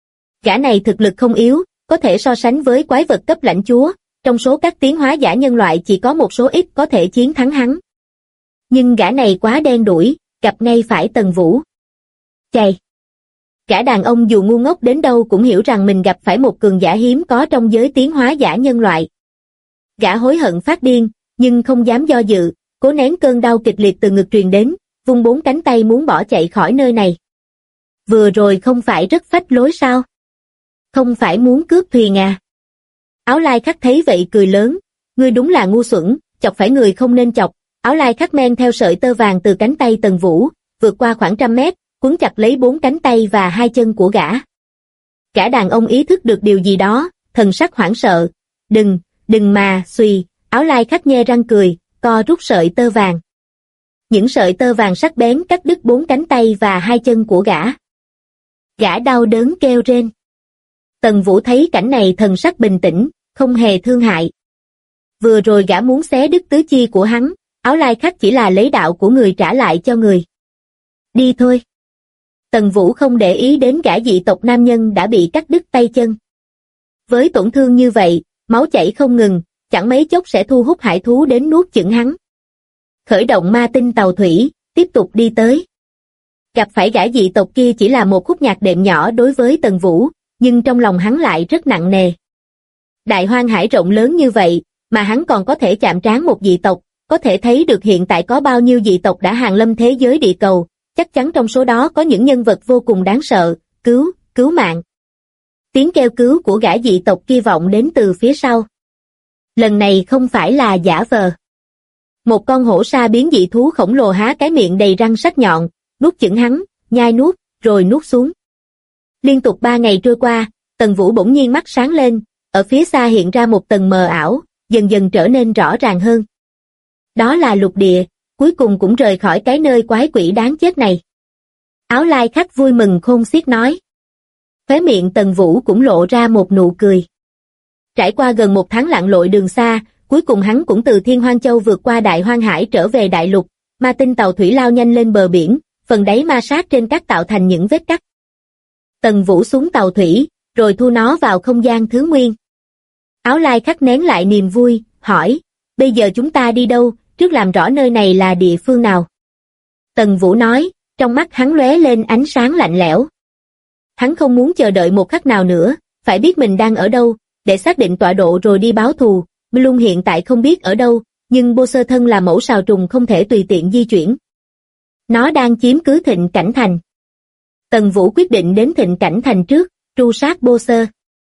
Gã này thực lực không yếu, có thể so sánh với quái vật cấp lãnh chúa, trong số các tiến hóa giả nhân loại chỉ có một số ít có thể chiến thắng hắn. Nhưng gã này quá đen đủi, gặp ngay phải Tần Vũ. Chày! Gã đàn ông dù ngu ngốc đến đâu cũng hiểu rằng mình gặp phải một cường giả hiếm có trong giới tiến hóa giả nhân loại. Gã hối hận phát điên, nhưng không dám do dự, cố nén cơn đau kịch liệt từ ngực truyền đến, vung 4 cánh tay muốn bỏ chạy khỏi nơi này. Vừa rồi không phải rất phách lối sao? Không phải muốn cướp thuyền à? Áo lai khắc thấy vậy cười lớn, ngươi đúng là ngu xuẩn, chọc phải người không nên chọc. Áo lai khắc men theo sợi tơ vàng từ cánh tay Tần Vũ, vượt qua khoảng 100 mét, quấn chặt lấy 4 cánh tay và 2 chân của gã. Gã đàn ông ý thức được điều gì đó, thần sắc hoảng sợ. Đừng mà, xùy, áo lai khắc nhe răng cười, co rút sợi tơ vàng. Những sợi tơ vàng sắc bén cắt đứt 4 cánh tay và 2 chân của gã. Gã đau đớn kêu rên. Tần Vũ thấy cảnh này thần sắc bình tĩnh, không hề thương hại. Vừa rồi gã muốn xé đứt tứ chi của hắn, áo lai khắc chỉ là lấy đạo của người trả lại cho người. Đi thôi. Tần Vũ không để ý đến gã dị tộc nam nhân đã bị cắt đứt tay chân. Với tổn thương như vậy, máu chảy không ngừng, chẳng mấy chốc sẽ thu hút hải thú đến nuốt chửng hắn. Khởi động ma tinh tàu thủy, tiếp tục đi tới. Gặp phải gã dị tộc kia chỉ là một khúc nhạc đệm nhỏ đối với Tần Vũ, nhưng trong lòng hắn lại rất nặng nề. Đại hoang hải rộng lớn như vậy, mà hắn còn có thể chạm trán một dị tộc, có thể thấy được hiện tại có bao nhiêu dị tộc đã hàng lâm thế giới địa cầu, chắc chắn trong số đó có những nhân vật vô cùng đáng sợ, cứu mạng. Tiếng kêu cứu của gã dị tộc kia vọng đến từ phía sau. Lần này không phải là giả vờ. Một con hổ sa biến dị thú khổng lồ há cái miệng đầy răng sắc nhọn, nuốt chửng hắn, nhai nuốt, rồi nuốt xuống. Liên tục 3 ngày trôi qua, Tần Vũ bỗng nhiên mắt sáng lên, ở phía xa hiện ra một tầng mờ ảo, dần dần trở nên rõ ràng hơn. Đó là lục địa, cuối cùng cũng rời khỏi cái nơi quái quỷ đáng chết này. Áo lai khắc vui mừng khôn xiết nói. Khóe miệng Tần Vũ cũng lộ ra một nụ cười. Trải qua gần 1 tháng lặn lội đường xa, cuối cùng hắn cũng từ Thiên Hoang Châu vượt qua Đại Hoang Hải trở về đại lục, ma tinh tàu thủy lao nhanh lên bờ biển, phần đáy ma sát trên cát tạo thành những vết cắt. Tần Vũ xuống tàu thủy, rồi thu nó vào không gian thứ nguyên. Áo lai khắc nén lại niềm vui, hỏi, bây giờ chúng ta đi đâu, trước làm rõ nơi này là địa phương nào. Tần Vũ nói, trong mắt hắn lóe lên ánh sáng lạnh lẽo. Hắn không muốn chờ đợi một khắc nào nữa, phải biết mình đang ở đâu, để xác định tọa độ rồi đi báo thù. Mlung hiện tại không biết ở đâu, nhưng Bô Sơ thân là mẫu sào trùng không thể tùy tiện di chuyển. Nó đang chiếm cứ Thịnh Cảnh Thành. Tần Vũ quyết định đến Thịnh Cảnh Thành trước, tru sát Bô Sơ.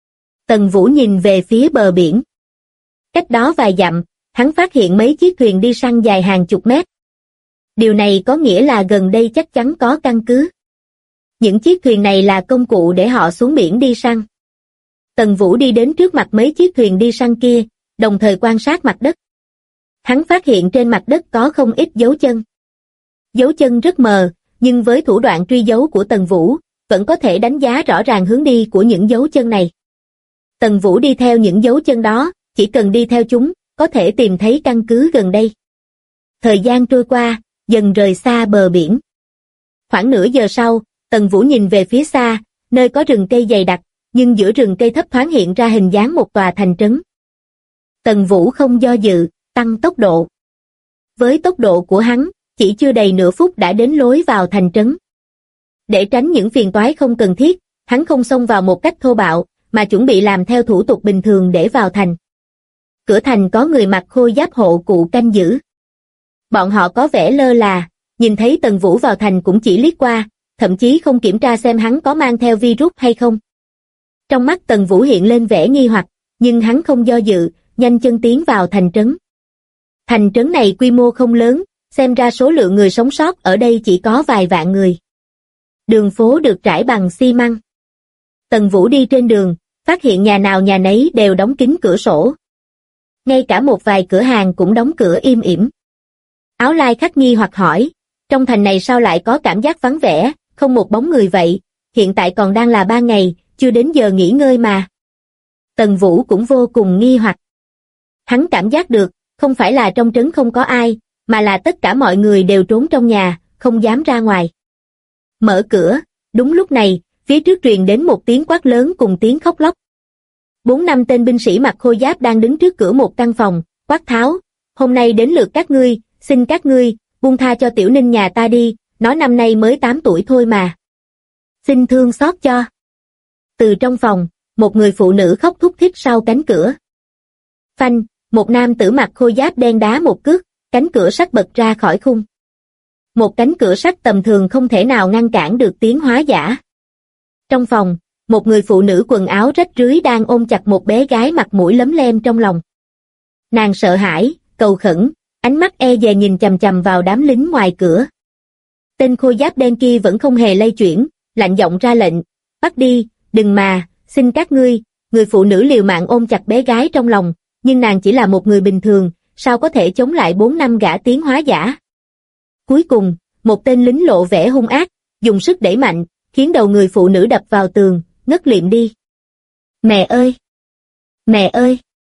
Tần Vũ nhìn về phía bờ biển. Cách đó vài dặm, hắn phát hiện mấy chiếc thuyền đi săn dài hàng chục mét. Điều này có nghĩa là gần đây chắc chắn có căn cứ. Những chiếc thuyền này là công cụ để họ xuống biển đi săn. Tần Vũ đi đến trước mặt mấy chiếc thuyền đi săn kia, đồng thời quan sát mặt đất. Hắn phát hiện trên mặt đất có không ít dấu chân. Dấu chân rất mờ, nhưng với thủ đoạn truy dấu của Tần Vũ, vẫn có thể đánh giá rõ ràng hướng đi của những dấu chân này. Tần Vũ đi theo những dấu chân đó, chỉ cần đi theo chúng, có thể tìm thấy căn cứ gần đây. Thời gian trôi qua, dần rời xa bờ biển. Khoảng nửa giờ sau, Tần Vũ nhìn về phía xa, nơi có rừng cây dày đặc, nhưng giữa rừng cây thấp thoáng hiện ra hình dáng một tòa thành trấn. Tần Vũ không do dự, tăng tốc độ. Với tốc độ của hắn, chỉ chưa đầy nửa phút đã đến lối vào thành trấn. Để tránh những phiền toái không cần thiết, hắn không xông vào một cách thô bạo, mà chuẩn bị làm theo thủ tục bình thường để vào thành. Cửa thành có người mặc khôi giáp hộ cụ canh giữ. Bọn họ có vẻ lơ là, nhìn thấy Tần Vũ vào thành cũng chỉ liếc qua, thậm chí không kiểm tra xem hắn có mang theo virus hay không. Trong mắt Tần Vũ hiện lên vẻ nghi hoặc, nhưng hắn không do dự, nhanh chân tiến vào thành trấn. Thành trấn này quy mô không lớn, xem ra số lượng người sống sót ở đây chỉ có vài vạn người. Đường phố được trải bằng xi măng. Tần Vũ đi trên đường, phát hiện nhà nào nhà nấy đều đóng kín cửa sổ. Ngay cả một vài cửa hàng cũng đóng cửa im ỉm. Áo lai khắc nghi hoặc hỏi, trong thành này sao lại có cảm giác vắng vẻ, không một bóng người vậy, hiện tại còn đang là 3 ngày, chưa đến giờ nghỉ ngơi mà. Tần Vũ cũng vô cùng nghi hoặc. Hắn cảm giác được, không phải là trong trấn không có ai, mà là tất cả mọi người đều trốn trong nhà, không dám ra ngoài. Mở cửa, đúng lúc này, phía trước truyền đến một tiếng quát lớn cùng tiếng khóc lóc. 4-5 tên binh sĩ mặc khôi giáp đang đứng trước cửa một căn phòng, quát tháo, hôm nay đến lượt các ngươi, xin các ngươi, buông tha cho Tiểu Ninh nhà ta đi, nó năm nay mới 8 tuổi thôi mà. Xin thương xót cho. Từ trong phòng, một người phụ nữ khóc thút thít sau cánh cửa. Phanh, một nam tử mặc khôi giáp đen đá một cước, cánh cửa sắt bật ra khỏi khung. Một cánh cửa sắt tầm thường không thể nào ngăn cản được tiếng hóa giả. Trong phòng, một người phụ nữ quần áo rách rưới đang ôm chặt một bé gái mặt mũi lấm lem trong lòng. Nàng sợ hãi, cầu khẩn, ánh mắt e dè nhìn chằm chằm vào đám lính ngoài cửa. Tên khôi giáp đen kia vẫn không hề lay chuyển, lạnh giọng ra lệnh, bắt đi, đừng mà, xin các ngươi. Người phụ nữ liều mạng ôm chặt bé gái trong lòng, nhưng nàng chỉ là một người bình thường, sao có thể chống lại 4-5 gã tiến hóa giả. Cuối cùng, một tên lính lộ vẻ hung ác, dùng sức đẩy mạnh, khiến đầu người phụ nữ đập vào tường, ngất liệm đi. Mẹ ơi! Mẹ ơi!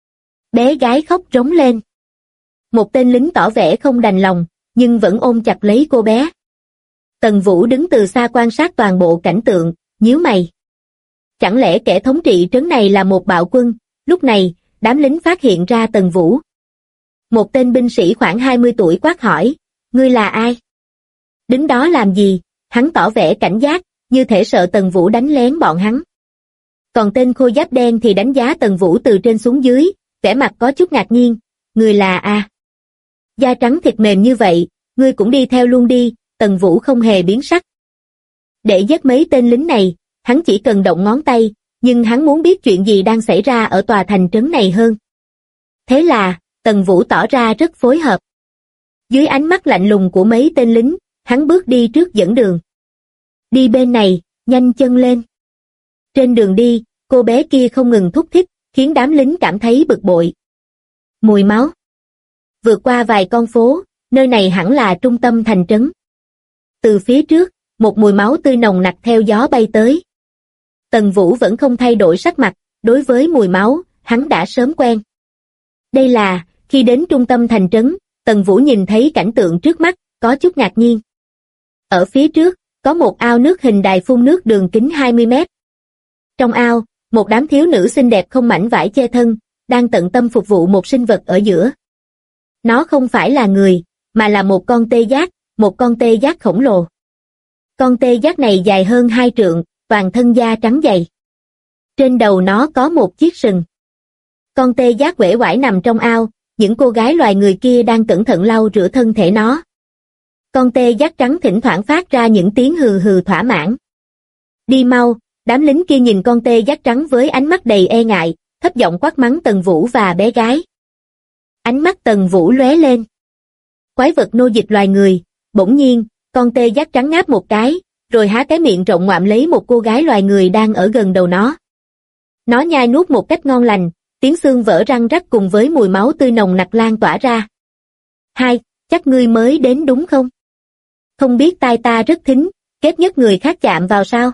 Bé gái khóc rống lên. Một tên lính tỏ vẻ không đành lòng, nhưng vẫn ôm chặt lấy cô bé. Tần Vũ đứng từ xa quan sát toàn bộ cảnh tượng, nhíu mày. Chẳng lẽ kẻ thống trị trấn này là một bạo quân? Lúc này, đám lính phát hiện ra Tần Vũ. Một tên binh sĩ khoảng 20 tuổi quát hỏi, ngươi là ai? Đứng đó làm gì? Hắn tỏ vẻ cảnh giác, như thể sợ Tần Vũ đánh lén bọn hắn. Còn tên khôi giáp đen thì đánh giá Tần Vũ từ trên xuống dưới, vẻ mặt có chút ngạc nhiên, ngươi là a? Da trắng thịt mềm như vậy, ngươi cũng đi theo luôn đi. Tần Vũ không hề biến sắc. Để giết mấy tên lính này, hắn chỉ cần động ngón tay, nhưng hắn muốn biết chuyện gì đang xảy ra ở tòa thành trấn này hơn. Thế là, Tần Vũ tỏ ra rất phối hợp. Dưới ánh mắt lạnh lùng của mấy tên lính, hắn bước đi trước dẫn đường. Đi bên này, nhanh chân lên. Trên đường đi, cô bé kia không ngừng thúc thích, khiến đám lính cảm thấy bực bội. Mùi máu. Vượt qua vài con phố, nơi này hẳn là trung tâm thành trấn. Từ phía trước, một mùi máu tươi nồng nặc theo gió bay tới. Tần Vũ vẫn không thay đổi sắc mặt, đối với mùi máu, hắn đã sớm quen. Đây là, khi đến trung tâm thành trấn, Tần Vũ nhìn thấy cảnh tượng trước mắt, có chút ngạc nhiên. Ở phía trước, có một ao nước hình đài phun nước đường kính 20 mét. Trong ao, một đám thiếu nữ xinh đẹp không mảnh vải che thân, đang tận tâm phục vụ một sinh vật ở giữa. Nó không phải là người, mà là một con tê giác, một con tê giác khổng lồ. Con tê giác này dài hơn 2 trượng, toàn thân da trắng dày. Trên đầu nó có một chiếc sừng. Con tê giác uể oải nằm trong ao, những cô gái loài người kia đang cẩn thận lau rửa thân thể nó. Con tê giác trắng thỉnh thoảng phát ra những tiếng hừ hừ thỏa mãn. Đi mau, đám lính kia nhìn con tê giác trắng với ánh mắt đầy e ngại, thấp giọng quát mắng Tần Vũ và bé gái. Ánh mắt Tần Vũ lóe lên. Quái vật nô dịch loài người, bỗng nhiên, con tê giác trắng ngáp một cái, rồi há cái miệng rộng ngoạm lấy một cô gái loài người đang ở gần đầu nó. Nó nhai nuốt một cách ngon lành, tiếng xương vỡ răng rắc cùng với mùi máu tươi nồng nặc lan tỏa ra. Hai, chắc ngươi mới đến đúng không? Không biết tai ta rất thính, kết nhất người khác chạm vào sao?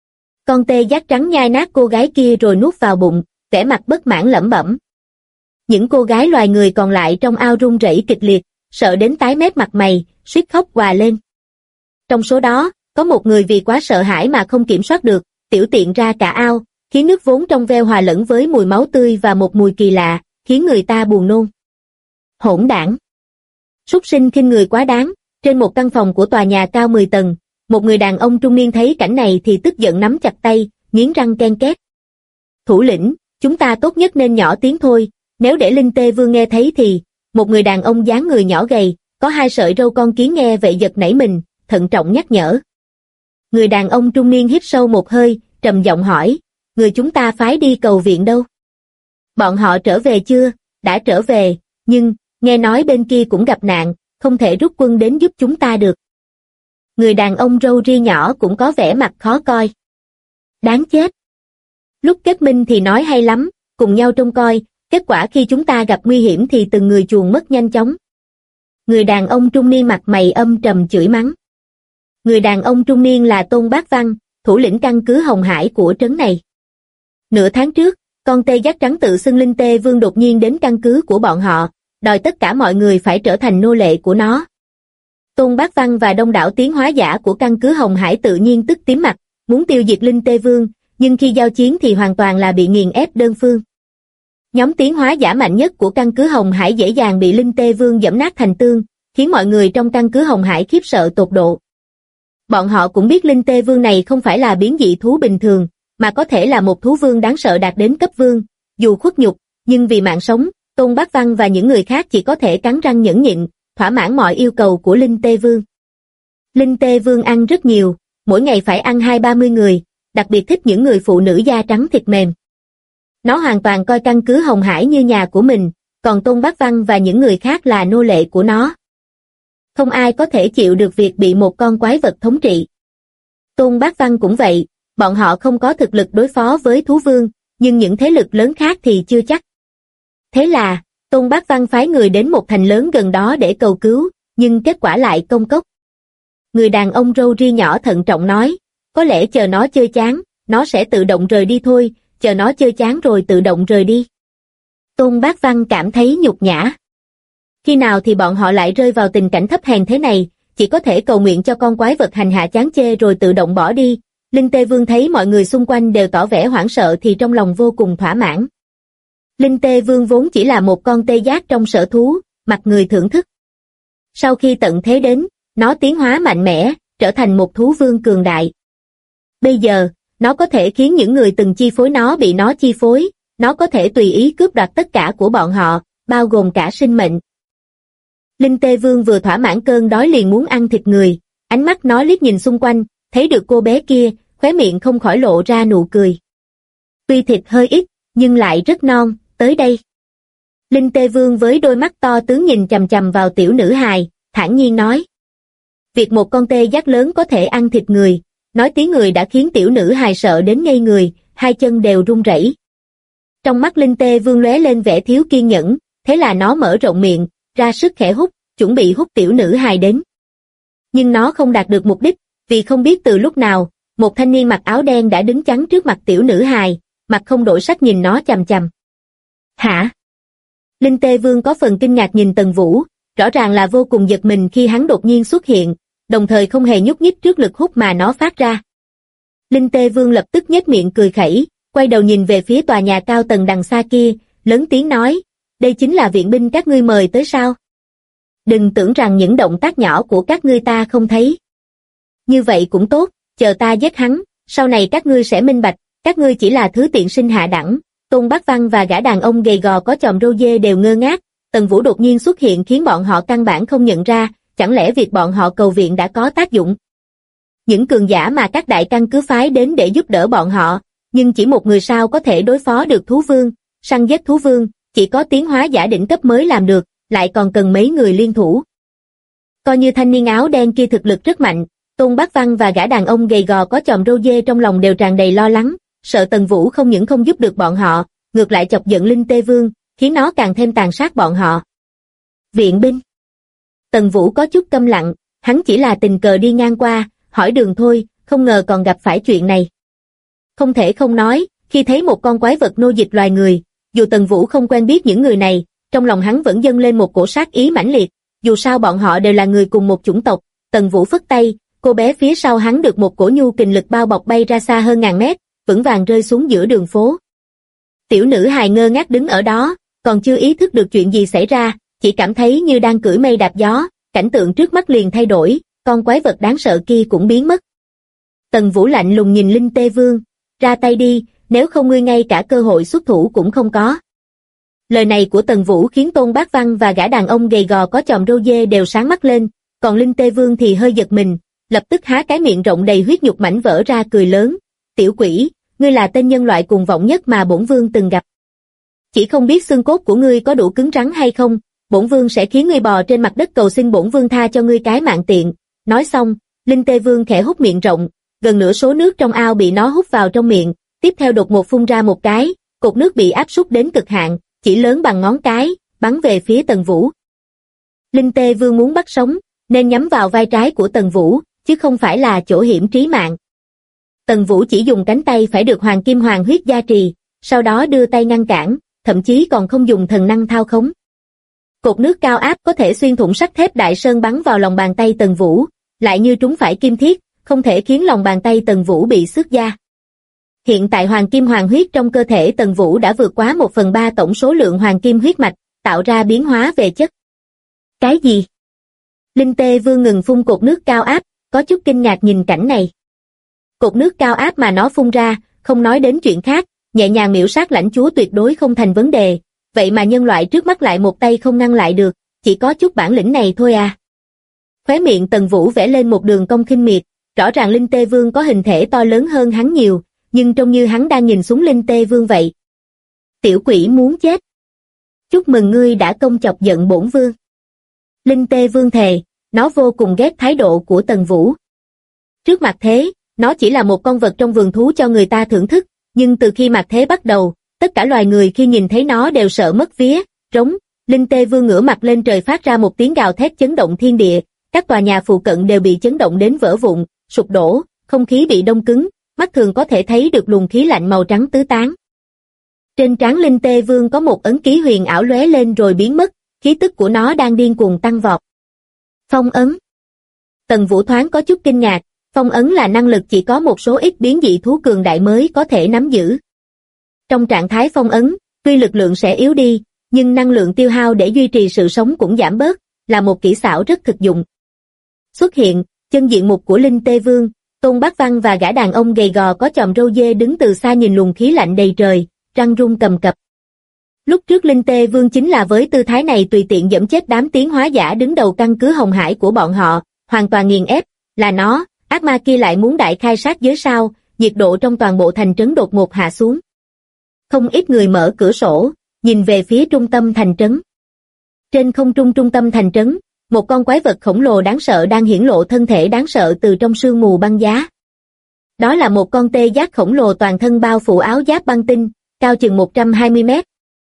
Con tê giác trắng nhai nát cô gái kia rồi nuốt vào bụng, vẻ mặt bất mãn lẩm bẩm. Những cô gái loài người còn lại trong ao run rẩy kịch liệt, sợ đến tái mét mặt mày, suýt khóc òa lên. Trong số đó, có một người vì quá sợ hãi mà không kiểm soát được, tiểu tiện ra cả ao, khiến nước vốn trong veo hòa lẫn với mùi máu tươi và một mùi kỳ lạ, khiến người ta buồn nôn. Hỗn đảng! Súc sinh khinh người quá đáng. Trên một căn phòng của tòa nhà cao 10 tầng, một người đàn ông trung niên thấy cảnh này thì tức giận nắm chặt tay, nghiến răng ken két. Thủ lĩnh, chúng ta tốt nhất nên nhỏ tiếng thôi, nếu để Linh Tê Vương nghe thấy thì... Một người đàn ông dáng người nhỏ gầy, có 2 sợi râu con kiến nghe vậy giật nảy mình, thận trọng nhắc nhở. Người đàn ông trung niên hít sâu một hơi, trầm giọng hỏi, người chúng ta phái đi cầu viện đâu? Bọn họ trở về chưa? Đã trở về, nhưng, nghe nói bên kia cũng gặp nạn, không thể rút quân đến giúp chúng ta được. Người đàn ông râu ria nhỏ cũng có vẻ mặt khó coi. Đáng chết! Lúc kết minh thì nói hay lắm, cùng nhau trông coi, kết quả khi chúng ta gặp nguy hiểm thì từng người chuồn mất nhanh chóng. Người đàn ông trung niên mặt mày âm trầm chửi mắng. Người đàn ông trung niên là Tôn Bác Văn, thủ lĩnh căn cứ Hồng Hải của trấn này. Nửa tháng trước, con tê giác trắng tự xưng Linh Tê Vương đột nhiên đến căn cứ của bọn họ, đòi tất cả mọi người phải trở thành nô lệ của nó. Tôn Bác Văn và đông đảo tiến hóa giả của căn cứ Hồng Hải tự nhiên tức tím mặt, muốn tiêu diệt Linh Tê Vương, nhưng khi giao chiến thì hoàn toàn là bị nghiền ép đơn phương. Nhóm tiến hóa giả mạnh nhất của căn cứ Hồng Hải dễ dàng bị Linh Tê Vương giẫm nát thành tương, khiến mọi người trong căn cứ Hồng Hải khiếp sợ tột độ. Bọn họ cũng biết Linh Tê Vương này không phải là biến dị thú bình thường, mà có thể là một thú vương đáng sợ đạt đến cấp vương. Dù khuất nhục, nhưng vì mạng sống, Tôn Bác Văn và những người khác chỉ có thể cắn răng nhẫn nhịn, thỏa mãn mọi yêu cầu của Linh Tê Vương. Linh Tê Vương ăn rất nhiều, mỗi ngày phải ăn 20-30 người, đặc biệt thích những người phụ nữ da trắng thịt mềm. Nó hoàn toàn coi căn cứ Hồng Hải như nhà của mình, còn Tôn Bác Văn và những người khác là nô lệ của nó. Không ai có thể chịu được việc bị một con quái vật thống trị. Tôn Bác Văn cũng vậy, bọn họ không có thực lực đối phó với thú vương, nhưng những thế lực lớn khác thì chưa chắc. Thế là, Tôn Bác Văn phái người đến một thành lớn gần đó để cầu cứu, nhưng kết quả lại công cốc. Người đàn ông râu ria nhỏ thận trọng nói, có lẽ chờ nó chơi chán, nó sẽ tự động rời đi thôi, chờ nó chơi chán rồi tự động rời đi. Tôn Bác Văn cảm thấy nhục nhã. Khi nào thì bọn họ lại rơi vào tình cảnh thấp hèn thế này, chỉ có thể cầu nguyện cho con quái vật hành hạ chán chê rồi tự động bỏ đi. Linh Tê Vương thấy mọi người xung quanh đều tỏ vẻ hoảng sợ thì trong lòng vô cùng thỏa mãn. Linh Tê Vương vốn chỉ là một con tê giác trong sở thú, mặt người thưởng thức. Sau khi tận thế đến, nó tiến hóa mạnh mẽ, trở thành một thú vương cường đại. Bây giờ, nó có thể khiến những người từng chi phối nó bị nó chi phối, nó có thể tùy ý cướp đoạt tất cả của bọn họ, bao gồm cả sinh mệnh. Linh Tê Vương vừa thỏa mãn cơn đói liền muốn ăn thịt người, ánh mắt nó liếc nhìn xung quanh, thấy được cô bé kia, khóe miệng không khỏi lộ ra nụ cười. Tuy thịt hơi ít, nhưng lại rất non, tới đây. Linh Tê Vương với đôi mắt to tướng nhìn chằm chằm vào tiểu nữ hài, thản nhiên nói. Việc một con tê giác lớn có thể ăn thịt người, nói tiếng người đã khiến tiểu nữ hài sợ đến ngây người, hai chân đều run rẩy. Trong mắt Linh Tê Vương lóe lên vẻ thiếu kiên nhẫn, thế là nó mở rộng miệng, ra sức khẽ hút, chuẩn bị hút tiểu nữ hài đến. Nhưng nó không đạt được mục đích, vì không biết từ lúc nào, một thanh niên mặc áo đen đã đứng chắn trước mặt tiểu nữ hài, mặt không đổi sắc nhìn nó chằm chằm. Hả? Linh Tê Vương có phần kinh ngạc nhìn Tần Vũ, rõ ràng là vô cùng giật mình khi hắn đột nhiên xuất hiện, đồng thời không hề nhúc nhích trước lực hút mà nó phát ra. Linh Tê Vương lập tức nhếch miệng cười khẩy, quay đầu nhìn về phía tòa nhà cao tầng đằng xa kia, lớn tiếng nói, đây chính là viện binh các ngươi mời tới sao? Đừng tưởng rằng những động tác nhỏ của các ngươi ta không thấy. Như vậy cũng tốt, chờ ta giết hắn, sau này các ngươi sẽ minh bạch, các ngươi chỉ là thứ tiện sinh hạ đẳng. Tôn Bác Văn và gã đàn ông gầy gò có chòm râu dê đều ngơ ngác, Tần Vũ đột nhiên xuất hiện khiến bọn họ căn bản không nhận ra, chẳng lẽ việc bọn họ cầu viện đã có tác dụng. Những cường giả mà các đại căn cứ phái đến để giúp đỡ bọn họ, nhưng chỉ một người sao có thể đối phó được thú vương, săn giết thú vương, chỉ có tiến hóa giả đỉnh cấp mới làm được, lại còn cần mấy người liên thủ. Coi như thanh niên áo đen kia thực lực rất mạnh, Tôn Bác Văn và gã đàn ông gầy gò có chòm râu dê trong lòng đều tràn đầy lo lắng, sợ Tần Vũ không những không giúp được bọn họ, ngược lại chọc giận Linh Tê Vương, khiến nó càng thêm tàn sát bọn họ. Viện binh. Tần Vũ có chút câm lặng, hắn chỉ là tình cờ đi ngang qua, hỏi đường thôi, không ngờ còn gặp phải chuyện này. Không thể không nói, khi thấy một con quái vật nô dịch loài người, dù Tần Vũ không quen biết những người này, trong lòng hắn vẫn dâng lên một cổ sát ý mãnh liệt, dù sao bọn họ đều là người cùng một chủng tộc. Tần Vũ phất tay, cô bé phía sau hắn được một cổ nhu kình lực bao bọc bay ra xa hơn ngàn mét, vững vàng rơi xuống giữa đường phố. Tiểu nữ hài ngơ ngác đứng ở đó, còn chưa ý thức được chuyện gì xảy ra, chỉ cảm thấy như đang cưỡi mây đạp gió, cảnh tượng trước mắt liền thay đổi, con quái vật đáng sợ kia cũng biến mất. Tần Vũ lạnh lùng nhìn Linh Tê Vương, ra tay đi, nếu không ngươi ngay cả cơ hội xuất thủ cũng không có. Lời này của Tần Vũ khiến Tôn Bác Văn và gã đàn ông gầy gò có chòm râu dê đều sáng mắt lên, còn Linh Tê Vương thì hơi giật mình, lập tức há cái miệng rộng đầy huyết nhục mảnh vỡ ra cười lớn, tiểu quỷ, ngươi là tên nhân loại cuồng vọng nhất mà bổn vương từng gặp. Chỉ không biết xương cốt của ngươi có đủ cứng rắn hay không, bổn vương sẽ khiến ngươi bò trên mặt đất cầu xin bổn vương tha cho ngươi cái mạng tiện. Nói xong, Linh Tê Vương khẽ hút miệng rộng, gần nửa số nước trong ao bị nó hút vào trong miệng, tiếp theo đột ngột phun ra một cái, cột nước bị áp suất đến cực hạn, chỉ lớn bằng ngón cái, bắn về phía Tần Vũ. Linh Tê Vương muốn bắt sống, nên nhắm vào vai trái của Tần Vũ, chứ không phải là chỗ hiểm trí mạng. Tần Vũ chỉ dùng cánh tay phải được Hoàng Kim Hoàng huyết gia trì, sau đó đưa tay ngăn cản, thậm chí còn không dùng thần năng thao khống. Cột nước cao áp có thể xuyên thủng sắt thép đại sơn bắn vào lòng bàn tay Tần Vũ, lại như trúng phải kim thiết, không thể khiến lòng bàn tay Tần Vũ bị xước da. Hiện tại hoàng kim hoàng huyết trong cơ thể Tần Vũ đã vượt quá 1/3 tổng số lượng hoàng kim huyết mạch, tạo ra biến hóa về chất. Cái gì? Linh Tê Vương ngừng phun cột nước cao áp, có chút kinh ngạc nhìn cảnh này. Cột nước cao áp mà nó phun ra, không nói đến chuyện khác, nhẹ nhàng miểu sát lãnh chúa tuyệt đối không thành vấn đề, vậy mà nhân loại trước mắt lại một tay không ngăn lại được, chỉ có chút bản lĩnh này thôi à. Khóe miệng Tần Vũ vẽ lên một đường cong khinh miệt, rõ ràng Linh Tê Vương có hình thể to lớn hơn hắn nhiều, nhưng trông như hắn đang nhìn xuống Linh Tê Vương vậy. Tiểu quỷ muốn chết. Chúc mừng ngươi đã công chọc giận bổn vương. Linh Tê Vương thề, nó vô cùng ghét thái độ của Tần Vũ. Trước mặt thế, nó chỉ là một con vật trong vườn thú cho người ta thưởng thức, nhưng từ khi mặt thế bắt đầu, tất cả loài người khi nhìn thấy nó đều sợ mất vía, rống. Linh Tê Vương ngửa mặt lên trời phát ra một tiếng gào thét chấn động thiên địa, các tòa nhà phụ cận đều bị chấn động đến vỡ vụn, sụp đổ, không khí bị đông cứng, mắt thường có thể thấy được luồng khí lạnh màu trắng tứ tán. Trên trán Linh Tê Vương có một ấn ký huyền ảo lóe lên rồi biến mất, khí tức của nó đang điên cuồng tăng vọt. Phong ấn. Tần Vũ thoáng có chút kinh ngạc, phong ấn là năng lực chỉ có một số ít biến dị thú cường đại mới có thể nắm giữ. Trong trạng thái phong ấn, tuy lực lượng sẽ yếu đi, nhưng năng lượng tiêu hao để duy trì sự sống cũng giảm bớt, là một kỹ xảo rất thực dụng. Xuất hiện, chân diện mục của Linh Tê Vương, Tôn Bác Văn và gã đàn ông gầy gò có chòm râu dê đứng từ xa nhìn luồng khí lạnh đầy trời, răng run cầm cập. Lúc trước Linh Tê Vương chính là với tư thái này tùy tiện giẫm chết đám tiến hóa giả đứng đầu căn cứ Hồng Hải của bọn họ, hoàn toàn nghiền ép, là nó, ác ma kia lại muốn đại khai sát giới sao, nhiệt độ trong toàn bộ thành trấn đột ngột hạ xuống. Không ít người mở cửa sổ, nhìn về phía trung tâm thành trấn. Trên không trung trung tâm thành trấn, một con quái vật khổng lồ đáng sợ đang hiển lộ thân thể đáng sợ từ trong sương mù băng giá. Đó là một con tê giác khổng lồ toàn thân bao phủ áo giáp băng tinh, cao chừng 120 mét.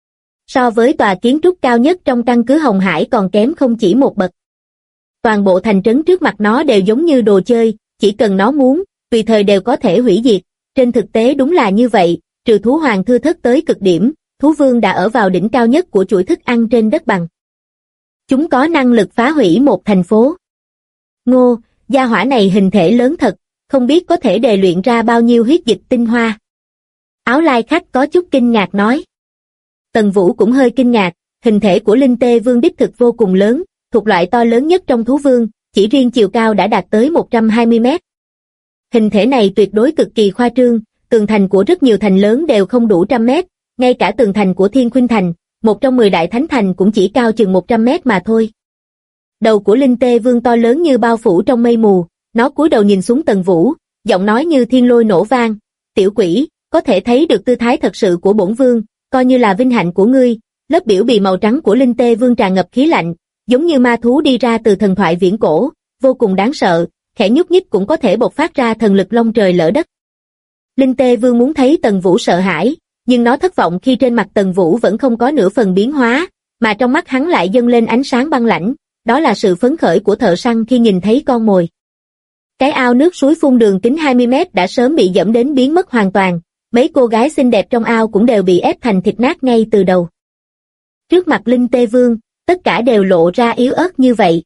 So với tòa kiến trúc cao nhất trong căn cứ Hồng Hải còn kém không chỉ một bậc. Toàn bộ thành trấn trước mặt nó đều giống như đồ chơi, chỉ cần nó muốn, tùy thời đều có thể hủy diệt. Trên thực tế đúng là như vậy, trừ thú hoàng thưa thớt tới cực điểm, thú vương đã ở vào đỉnh cao nhất của chuỗi thức ăn trên đất bằng. Chúng có năng lực phá hủy một thành phố. Ngô, gia hỏa này hình thể lớn thật, không biết có thể đề luyện ra bao nhiêu huyết dịch tinh hoa. Áo lai khách có chút kinh ngạc nói. Tần Vũ cũng hơi kinh ngạc, hình thể của Linh Tê Vương đích thực vô cùng lớn, thuộc loại to lớn nhất trong thú vương, chỉ riêng chiều cao đã đạt tới 120 mét. Hình thể này tuyệt đối cực kỳ khoa trương, tường thành của rất nhiều thành lớn đều không đủ 100 mét, ngay cả tường thành của Thiên Khuynh Thành, một trong 10 đại thánh thành cũng chỉ cao chừng 100 mét mà thôi. Đầu của Linh Tê Vương to lớn như bao phủ trong mây mù, nó cúi đầu nhìn xuống Tần Vũ, giọng nói như thiên lôi nổ vang, tiểu quỷ, có thể thấy được tư thái thật sự của bổn vương, coi như là vinh hạnh của ngươi. Lớp biểu bì màu trắng của Linh Tê Vương tràn ngập khí lạnh, giống như ma thú đi ra từ thần thoại viễn cổ, vô cùng đáng sợ, khẽ nhúc nhích cũng có thể bộc phát ra thần lực long trời lở đất. Linh Tê Vương muốn thấy Tần Vũ sợ hãi, nhưng nó thất vọng khi trên mặt Tần Vũ vẫn không có nửa phần biến hóa, mà trong mắt hắn lại dâng lên ánh sáng băng lãnh, đó là sự phấn khởi của thợ săn khi nhìn thấy con mồi. Cái ao nước suối phun đường kính 20 mét đã sớm bị dẫm đến biến mất hoàn toàn, mấy cô gái xinh đẹp trong ao cũng đều bị ép thành thịt nát ngay từ đầu. Trước mặt Linh Tê Vương, tất cả đều lộ ra yếu ớt như vậy.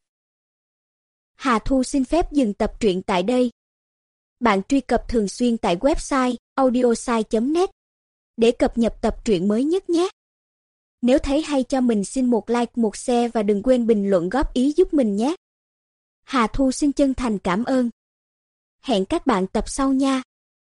Hà Thu xin phép dừng tập truyện tại đây. Bạn truy cập thường xuyên tại website audiosai.net để cập nhật tập truyện mới nhất nhé. Nếu thấy hay cho mình xin một like, một share và đừng quên bình luận góp ý giúp mình nhé. Hà Thu xin chân thành cảm ơn. Hẹn các bạn tập sau nha.